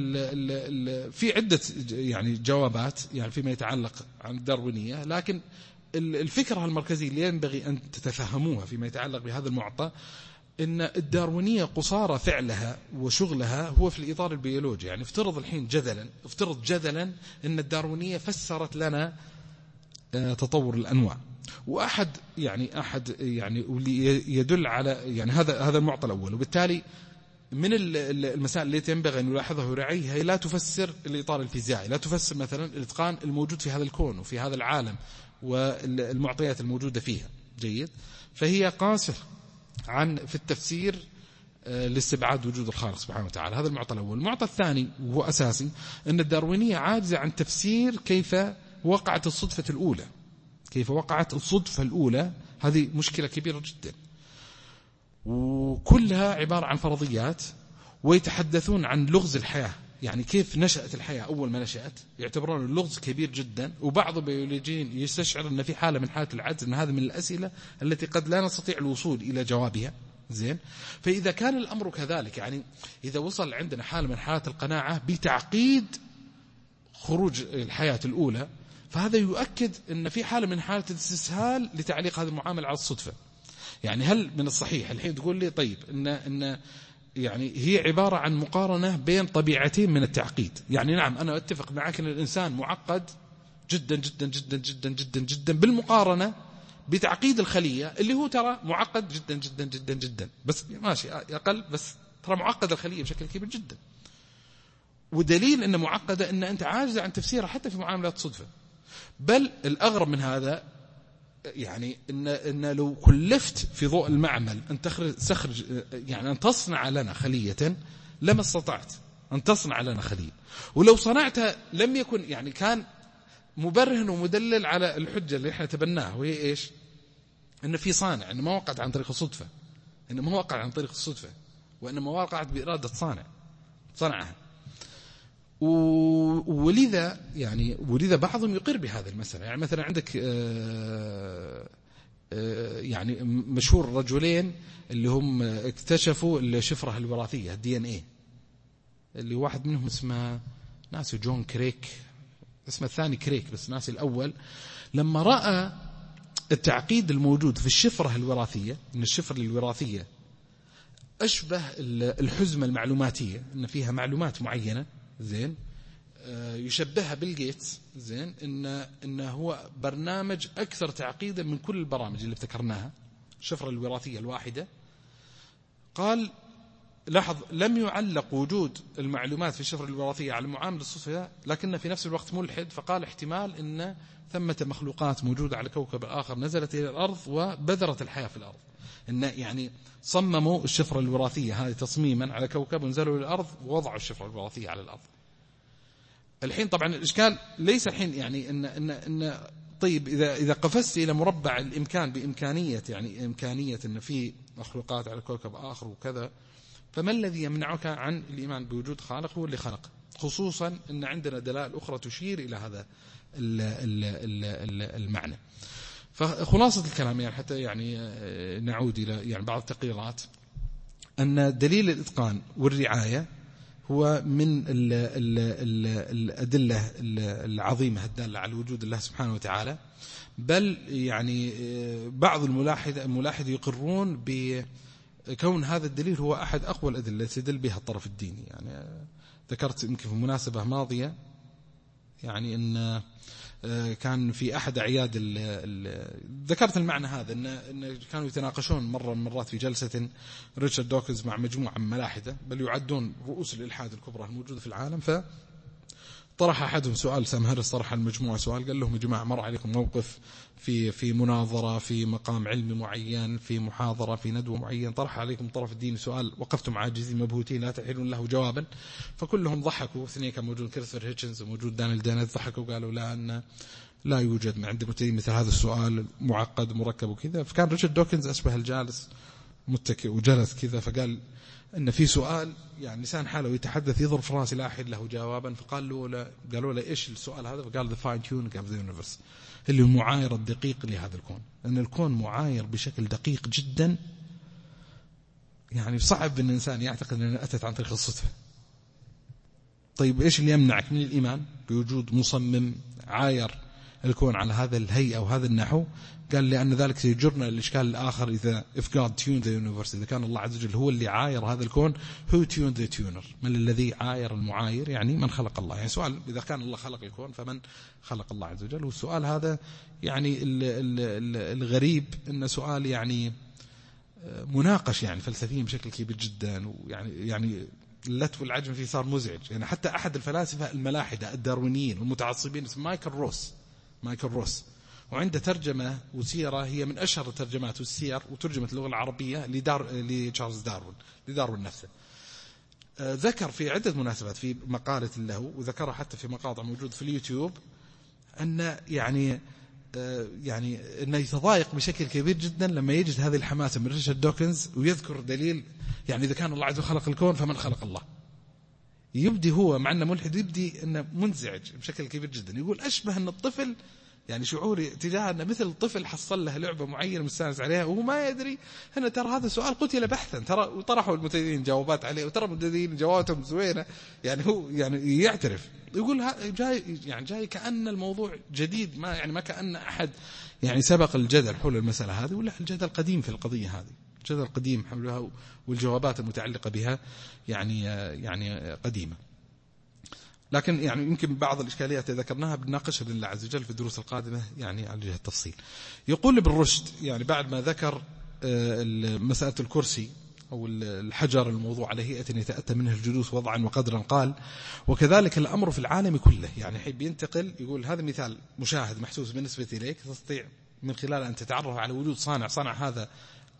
في عدة يعني جوابات يعني فيما يتعلق عن الداروينية، لكن الفكرة المركزية اللي ينبغي أن تتفهموها فيما يتعلق بهذا المعطى إن الداروينية قصارى فعلها وشغلها هو في الإطار البيولوجي. يعني افترض جدلا إن الداروينية فسرت لنا تطور الأنواع، وأحد واللي يدل على يعني هذا المعطى الأول، وبالتالي من المسائل التي ينبغي أن يلاحظها ويراعيها هي لا تفسر الإطار الفيزيائي، لا تفسر مثلا الإتقان الموجود في هذا الكون وفي هذا العالم والمعطيات الموجودة فيها جيد، فهي قاصر في التفسير لاستبعاد وجود الخالق سبحانه وتعالى. هذا المعطى الأول. المعطى الثاني وهو أساسي أن الداروينية عاجزة عن تفسير كيف وقعت الصدفة الأولى. هذه مشكلة كبيرة جدا، وكلها عبارة عن فرضيات، ويتحدثون عن لغز الحياة، يعني كيف نشأت الحياة. أول ما نشأت يعتبرون اللغز كبير جدا، وبعض البيولوجيين يستشعر أن في حالة من حالة العجز، أن هذا من الأسئلة التي قد لا نستطيع الوصول إلى جوابها زين. فإذا كان الأمر كذلك، يعني إذا وصل عندنا حالة من حالات القناعة بتعقيد خروج الحياة الأولى، فهذا يؤكد أن في حالة من حالة الاستسهال لتعليق هذه المعاملة على الصدفة. يعني هل من الصحيح الحين تقول لي طيب إن يعني هي عبارة عن مقارنة بين طبيعتين من التعقيد؟ يعني نعم أنا أتفق معك أن الإنسان معقد جدا جدا جدا جدا جدا جدا بالمقارنة بتعقيد الخلية اللي هو ترى معقد جدا جدا جدا جدا، بس ماشي أقل، بس ترى معقد الخلية بشكل كبير جدا. ودليل أنه معقدة أن أنت عاجز عن تفسيرها حتى في معاملات صدفة. بل الأغرب من هذا يعني إن لو كلفت في ضوء المعمل أن تخرج يعني أن تصنع لنا خلية، لما استطعت أن تصنع لنا خلية، ولو صنعتها لم يكن يعني كان مبرهن ومدلل على الحجة اللي احنا تبناها، وهي إيش؟ إن في صانع، إن ما وقعت عن طريق الصدفة، وإنما وقعت بإرادة صانعها. ولذا بعضهم يقر بهذه المسألة. يعني مثلا عندك يعني مشهور رجلين اللي هم اكتشفوا الشفرة الوراثية DNA، اللي واحد منهم اسمه ناسي جون كريك، اسمه الثاني كريك بس ناسي الأول. لما رأى التعقيد الموجود في الشفرة الوراثية، إن الشفرة الوراثية أشبه الحزمة المعلوماتية، إن فيها معلومات معينة زين يشبهها بيل جيتس زين، إن هو برنامج أكثر تعقيدا من كل البرامج اللي ذكرناها، الشفرة الوراثية الواحدة. قال لاحظ لم يعلق وجود المعلومات في الشفرة الوراثية على معامل الصدفة، لكن في نفس الوقت ملحد، فقال احتمال إن ثمة مخلوقات موجودة على كوكب آخر نزلت إلى الأرض وبذرت الحياة في الأرض، إن يعني صمموا الشفرة الوراثية هذه تصميما على كوكب ونزلوا للأرض ووضعوا الشفرة الوراثية على الأرض. الحين طبعا الإشكال ليس الحين يعني إن طيب إذا قفزت إلى مربع الإمكان بإمكانية، يعني إمكانية إن في مخلوقات على كوكب آخر وكذا، فما الذي يمنعك عن الإيمان بوجود خالق هو اللي خلق؟ خصوصا أن عندنا دلائل أخرى تشير إلى هذا المعنى. فخلاصة الكلام يعني حتى يعني نعود إلى يعني بعض التقريرات، أن دليل الإتقان والرعاية هو من الأدلة العظيمة الدالة على وجود الله سبحانه وتعالى. بل يعني بعض الملاحد يقرون بكون هذا الدليل هو أحد أقوى الأدلة يستدل بها الطرف الديني. يعني ذكرت يمكن في مناسبة ماضية يعني أن كان في أحد أعياد ذكرت المعنى هذا، إن كانوا يتناقشون مرة من المرات في جلسة ريتشارد دوكنز مع مجموعة من ملاحدة، بل يعدون رؤوس الإلحاد الكبرى الموجودة في العالم. فطرح أحدهم سؤال، سام هاريس طرح المجموعة سؤال، قال لهم يا جماعة مر عليكم موقف في مناظرة في مقام علمي معين، في محاضرة في ندوة معين، طرح عليكم طرف الدين سؤال وقفتم عاجزين مبهوتين لا تحيلون له جوابا، فكلهم ضحكوا. اثنين كان موجود كريستوفر هيتشنز وموجود دانيال دينيت، ضحكوا وقالوا لا يوجد من عند المبتدئين مثل هذا السؤال معقد مركب وكذا. فكان ريتشارد دوكنز أشبه الجالس متكئ وجلس كذا، فقال إن في سؤال يعني لسان حاله يتحدث يضرب راسي لا أحد له جوابا. قالوا له إيش السؤال هذا؟ فقال the fine tuning of the universe، اللي هو المعاير الدقيق لهذا الكون، لأن الكون معاير بشكل دقيق جدا. يعني صعب أن الإنسان يعتقد أنه أتت عن طريق الصدفة. طيب إيش اللي يمنعك من الإيمان بوجود مصمم عاير الكون على هذا الهيئة وهذا النحو؟ قال لأن ذلك سيجرنا للإشكال الآخر، إذا if God tuned the universe، إذا كان الله عز وجل هو اللي عاير هذا الكون، who tuned the tuner؟ من الذي عاير المعاير؟ يعني من خلق الله. يعني سؤال إذا كان الله خلق الكون فمن خلق الله عز وجل؟ والسؤال هذا يعني الغريب إنه سؤال يعني مناقش يعني فلسفيا بشكل كبير جدا، ويعني اللت والعجم فيه صار مزعج. يعني حتى أحد الفلاسفة الملاحدة الداروينيين والمتعصبين اسمه مايكل روس، وعنده ترجمة وسيرة هي من أشهر الترجمات والسير وترجمة اللغة العربية لتشارلز داروين نفسه. ذكر في عدة مناسبات في مقالة له، وذكرها حتى في مقاطع موجود في اليوتيوب، أن يعني أنه يتضايق بشكل كبير جدا لما يجد هذه الحماسة من ريتشارد دوكنز ويذكر دليل، يعني إذا كان الله عز وجل خلق الكون فمن خلق الله؟ يبدي هو مع أنه ملحد يبدي أنه منزعج بشكل كبير جدا، يقول أشبه أن الطفل يعني شعوري تجاه أنه مثل الطفل حصل له لعبة معينة مستانس عليها وهو ما يدري أن ترى هذا السؤال قتل بحثا، ترى وطرحوا المتدينين جوابات عليه، وترى المتدينين جواباتهم زوينة. يعني هو يعني يعترف، يقول جاي كأن الموضوع جديد، ما كأن أحد يعني سبق الجدل حول المسألة هذه، ولا الجدل قديم في القضية هذه، الجدل قديم حولها والجوابات المتعلقة بها يعني قديمة. لكن يعني يمكن بعض الإشكاليات ذكرناها بنناقشها بإذن الله عز وجل في الدروس القادمة يعني على وجه التفصيل. يقول ابن رشد يعني بعد ما ذكر مسألة الكرسي أو الحجر الموضوع على هيئة يتأتى منه الجلوس وضعا وقدرا، قال وكذلك الأمر في العالم كله. يعني حيب ينتقل يقول هذا مثال مشاهد محسوس بالنسبة إليك، تستطيع من خلال أن تتعرف على وجود صانع هذا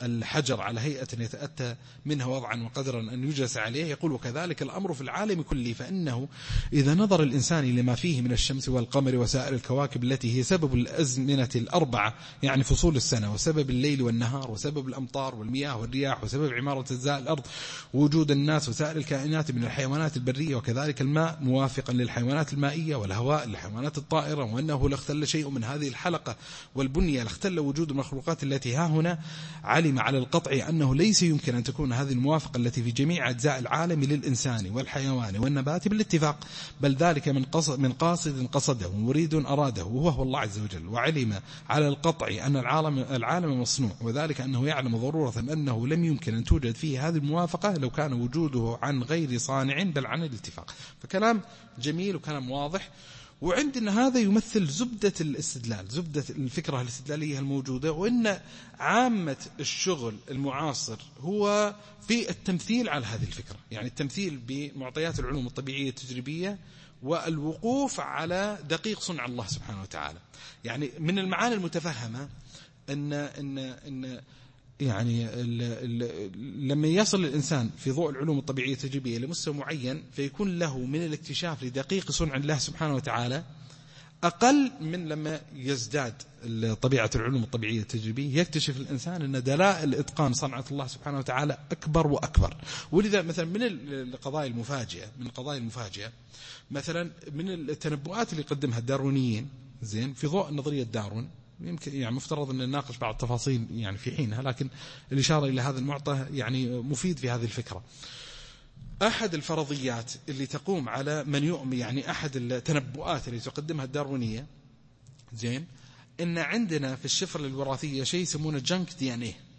الحجر على هيئة يتأتى منها وضعا وقدرا أن يجلس عليه. يقول وكذلك الأمر في العالم كله، فإنه إذا نظر الإنسان لما فيه من الشمس والقمر وسائر الكواكب التي هي سبب الأزمنة الأربعة يعني فصول السنة، وسبب الليل والنهار، وسبب الأمطار والمياه والرياح، وسبب عمارة أجزاء الأرض، ووجود الناس وسائر الكائنات من الحيوانات البرية، وكذلك الماء موافقا للحيوانات المائية، والهواء للحيوانات الطائرة، وأنه لاختل شيء من هذه الحلقة والبنية لاختل وجود المخلوقات التي ها هنا، علم على القطع أنه ليس يمكن أن تكون هذه الموافقة التي في جميع أجزاء العالم للإنسان والحيوان والنبات بالاتفاق، بل ذلك من قاصد قصده ومريد أراده، وهو الله عز وجل. وعلم على القطع أن العالم مصنوع، وذلك أنه يعلم ضرورة أنه لم يمكن أن توجد فيه هذه الموافقة لو كان وجوده عن غير صانع بل عن الاتفاق. فكلام جميل وكلام واضح. وعندنا هذا يمثل زبدة الاستدلال، زبدة الفكرة الاستدلالية الموجودة، وإن عامة الشغل المعاصر هو في التمثيل على هذه الفكرة، يعني التمثيل بمعطيات العلوم الطبيعية التجريبية والوقوف على دقيق صنع الله سبحانه وتعالى. يعني من المعاني المتفهمة إن يعني لما يصل الإنسان في ضوء العلوم الطبيعية التجريبية لمستوى معين، فيكون له من الاكتشاف لدقيق صنع الله سبحانه وتعالى أقل من لما يزداد طبيعة العلوم الطبيعية التجريبية، يكتشف الإنسان أن دلائل إتقان صنعة الله سبحانه وتعالى أكبر وأكبر. ولذا مثلا من القضايا المفاجئة مثلا من التنبؤات اللي قدمها الداروينيين زين في ضوء نظرية داروين، يمكن يعني مفترض أن نناقش بعض التفاصيل يعني في حينها، لكن الإشارة إلى هذا المعطى يعني مفيد في هذه الفكرة. أحد الفرضيات اللي تقوم على من يؤمن، يعني أحد التنبؤات اللي تقدمها الداروينية زين، إن عندنا في الشفرة الوراثية شيء يسمونه جنك دي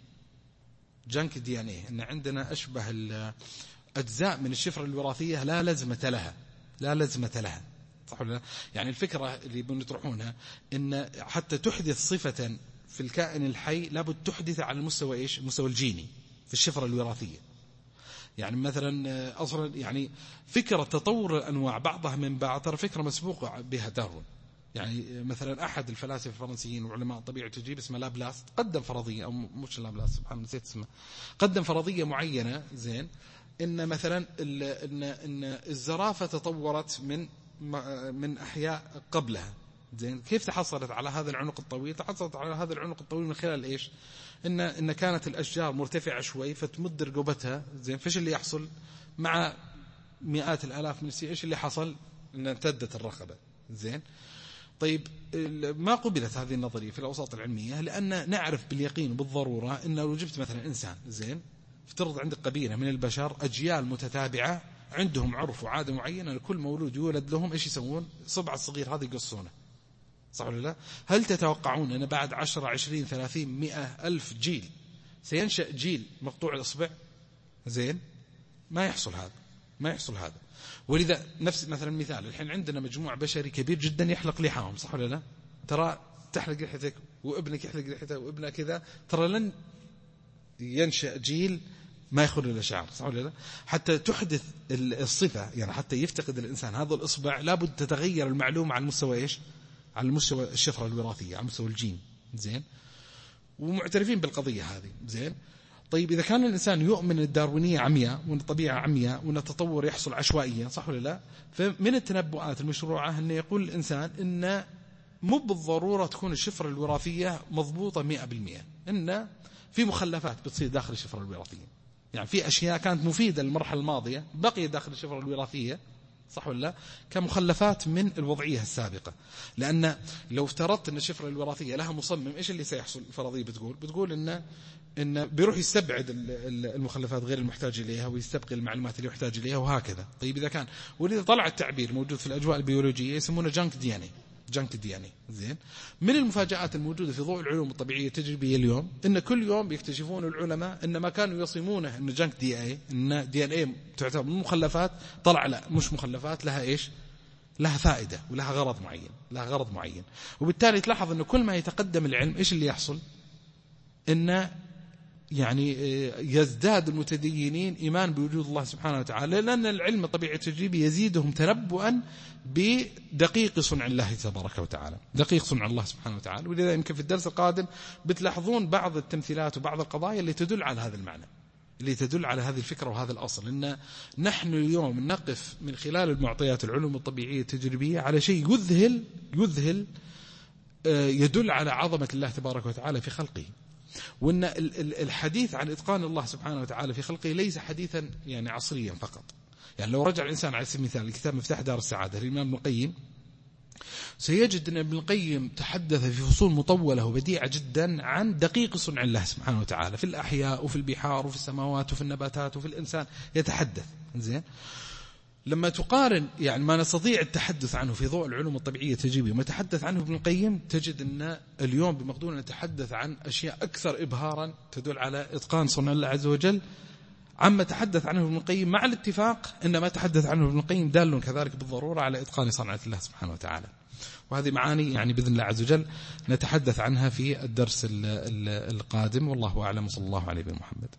ان ايه، إن عندنا أشبه الأجزاء من الشفرة الوراثية لا لازمة لها صح ولا لا؟ يعني الفكرة اللي بنطرحونها إن حتى تحدث صفة في الكائن الحي لابد تحدث على المستوى إيش؟ المستوى الجيني في الشفرة الوراثية. يعني مثلا أصلا يعني فكرة تطور الأنواع بعضها من بعض ترى فكرة مسبوقة بها داروين. يعني مثلا أحد الفلاسفة الفرنسيين وعلماء الطبيعة التجريبية اسمه لابلاس قدم فرضية، أو مش لابلاس سبحان نسيت اسمه، قدم فرضية معينة زين، إن مثلا إن الزرافة تطورت من أحياء قبلها زين. كيف تحصلت على هذا العنق الطويل؟ تحصلت على هذا العنق الطويل من خلال إيش؟ إن كانت الأشجار مرتفعة شوي فتمد رقبتها زين، فإيش اللي يحصل مع مئات الآلاف من السنين؟ إيش اللي حصل؟ إن امتدت الرقبة زين. طيب ما قبلت هذه النظرية في الأوساط العلمية، لأن نعرف باليقين وبالضرورة إن لو جبت مثلا إنسان زين، افترض عندك قبيلة من البشر أجيال متتابعة عندهم عرف وعادة معينة، لكل مولود يولد لهم إيش يسوون؟ صبع الصغير هذا يقصونه صح ولا لا؟ هل تتوقعون أن بعد 10 20 30 100 ألف جيل سينشأ جيل مقطوع الأصبع زين؟ ما يحصل هذا. ولذا نفس مثلا مثال، الحين عندنا مجموع بشري كبير جدا يحلق لحاهم صح ولا لا؟ ترى تحلق لحيتك وابنك يحلق لحيته وابنك كذا، ترى لن ينشأ جيل ما يخل إلا شعر صح ولا لا؟ حتى تحدث الصفة، يعني حتى يفتقد الإنسان هذا الإصبع لابد تتغير المعلومة على المستوى إيش؟ على المستوى الشفرة الوراثية، على مستوى الجين زين. ومعترفين بالقضية هذه زين. طيب إذا كان الإنسان يؤمن الداروينية عمياء وأن الطبيعة عمياء وأن التطور يحصل عشوائيا صح ولا لا؟ فمن التنبؤات المشروعة أن يقول الإنسان إن مو بالضرورة تكون الشفرة الوراثية مضبوطة 100%، إن في مخلفات بتصير داخل الشفرة الوراثية، يعني في أشياء كانت مفيدة للمرحلة الماضية بقي داخل الشفرة الوراثية صح ولا لا؟ كمخلفات من الوضعية السابقة. لأن لو افترضت أن الشفرة الوراثية لها مصمم، إيش اللي سيحصل؟ الفرضية بتقول إن بيروح يستبعد المخلفات غير المحتاج إليها ويستبقي المعلومات اللي يحتاج إليها وهكذا. طيب إذا كان، ولذا طلع التعبير موجود في الأجواء البيولوجية يسمونه جنك دي ان اي زين. من المفاجآت الموجودة في ضوء العلوم الطبيعية التجريبية اليوم إن كل يوم بيكتشفون العلماء إن ما كانوا يصمونه إن جنك دي ان اي تعتبر من مخلفات، طلع لا مش مخلفات، لها إيش؟ لها فائدة ولها غرض معين. وبالتالي تلاحظ إن كل ما يتقدم العلم إيش اللي يحصل؟ إن يعني يزداد المتدينين إيمان بوجود الله سبحانه وتعالى، لأن العلم الطبيعي التجريبي يزيدهم تنبؤا بدقيق صنع الله تبارك وتعالى، دقيق صنع الله سبحانه وتعالى. ولذا يمكن في الدرس القادم بتلاحظون بعض التمثيلات وبعض القضايا اللي تدل على هذا المعنى، اللي تدل على هذه الفكرة وهذا الأصل. إن نحن اليوم نقف من خلال المعطيات العلوم الطبيعية التجريبية على شيء يذهل يدل على عظمة الله تبارك وتعالى في خلقه. وأن الحديث عن إتقان الله سبحانه وتعالى في خلقه ليس حديثا يعني عصريا فقط. يعني لو رجع الإنسان على سبيل المثال الكتاب مفتاح دار السعادة للإمام ابن القيم، سيجد أن ابن القيم تحدث في فصول مطولة وبديعة جدا عن دقيق صنع الله سبحانه وتعالى في الأحياء وفي البحار وفي السماوات وفي النباتات وفي الإنسان، يتحدث. زين، لما تقارن يعني ما نستطيع التحدث عنه في ضوء العلوم الطبيعية التجريبية وما تحدث عنه ابن القيم، تجد أن اليوم بمقدورنا نتحدث عن أشياء أكثر إبهارا تدل على إتقان صنع الله عز وجل عما تحدث عنه ابن القيم، مع الاتفاق أن ما تحدث عنه ابن القيم دال كذلك بالضرورة على إتقان صنعة الله سبحانه وتعالى. وهذه معاني يعني بإذن الله عز وجل نتحدث عنها في الدرس القادم، والله أعلم، صلى الله عليه وسلم.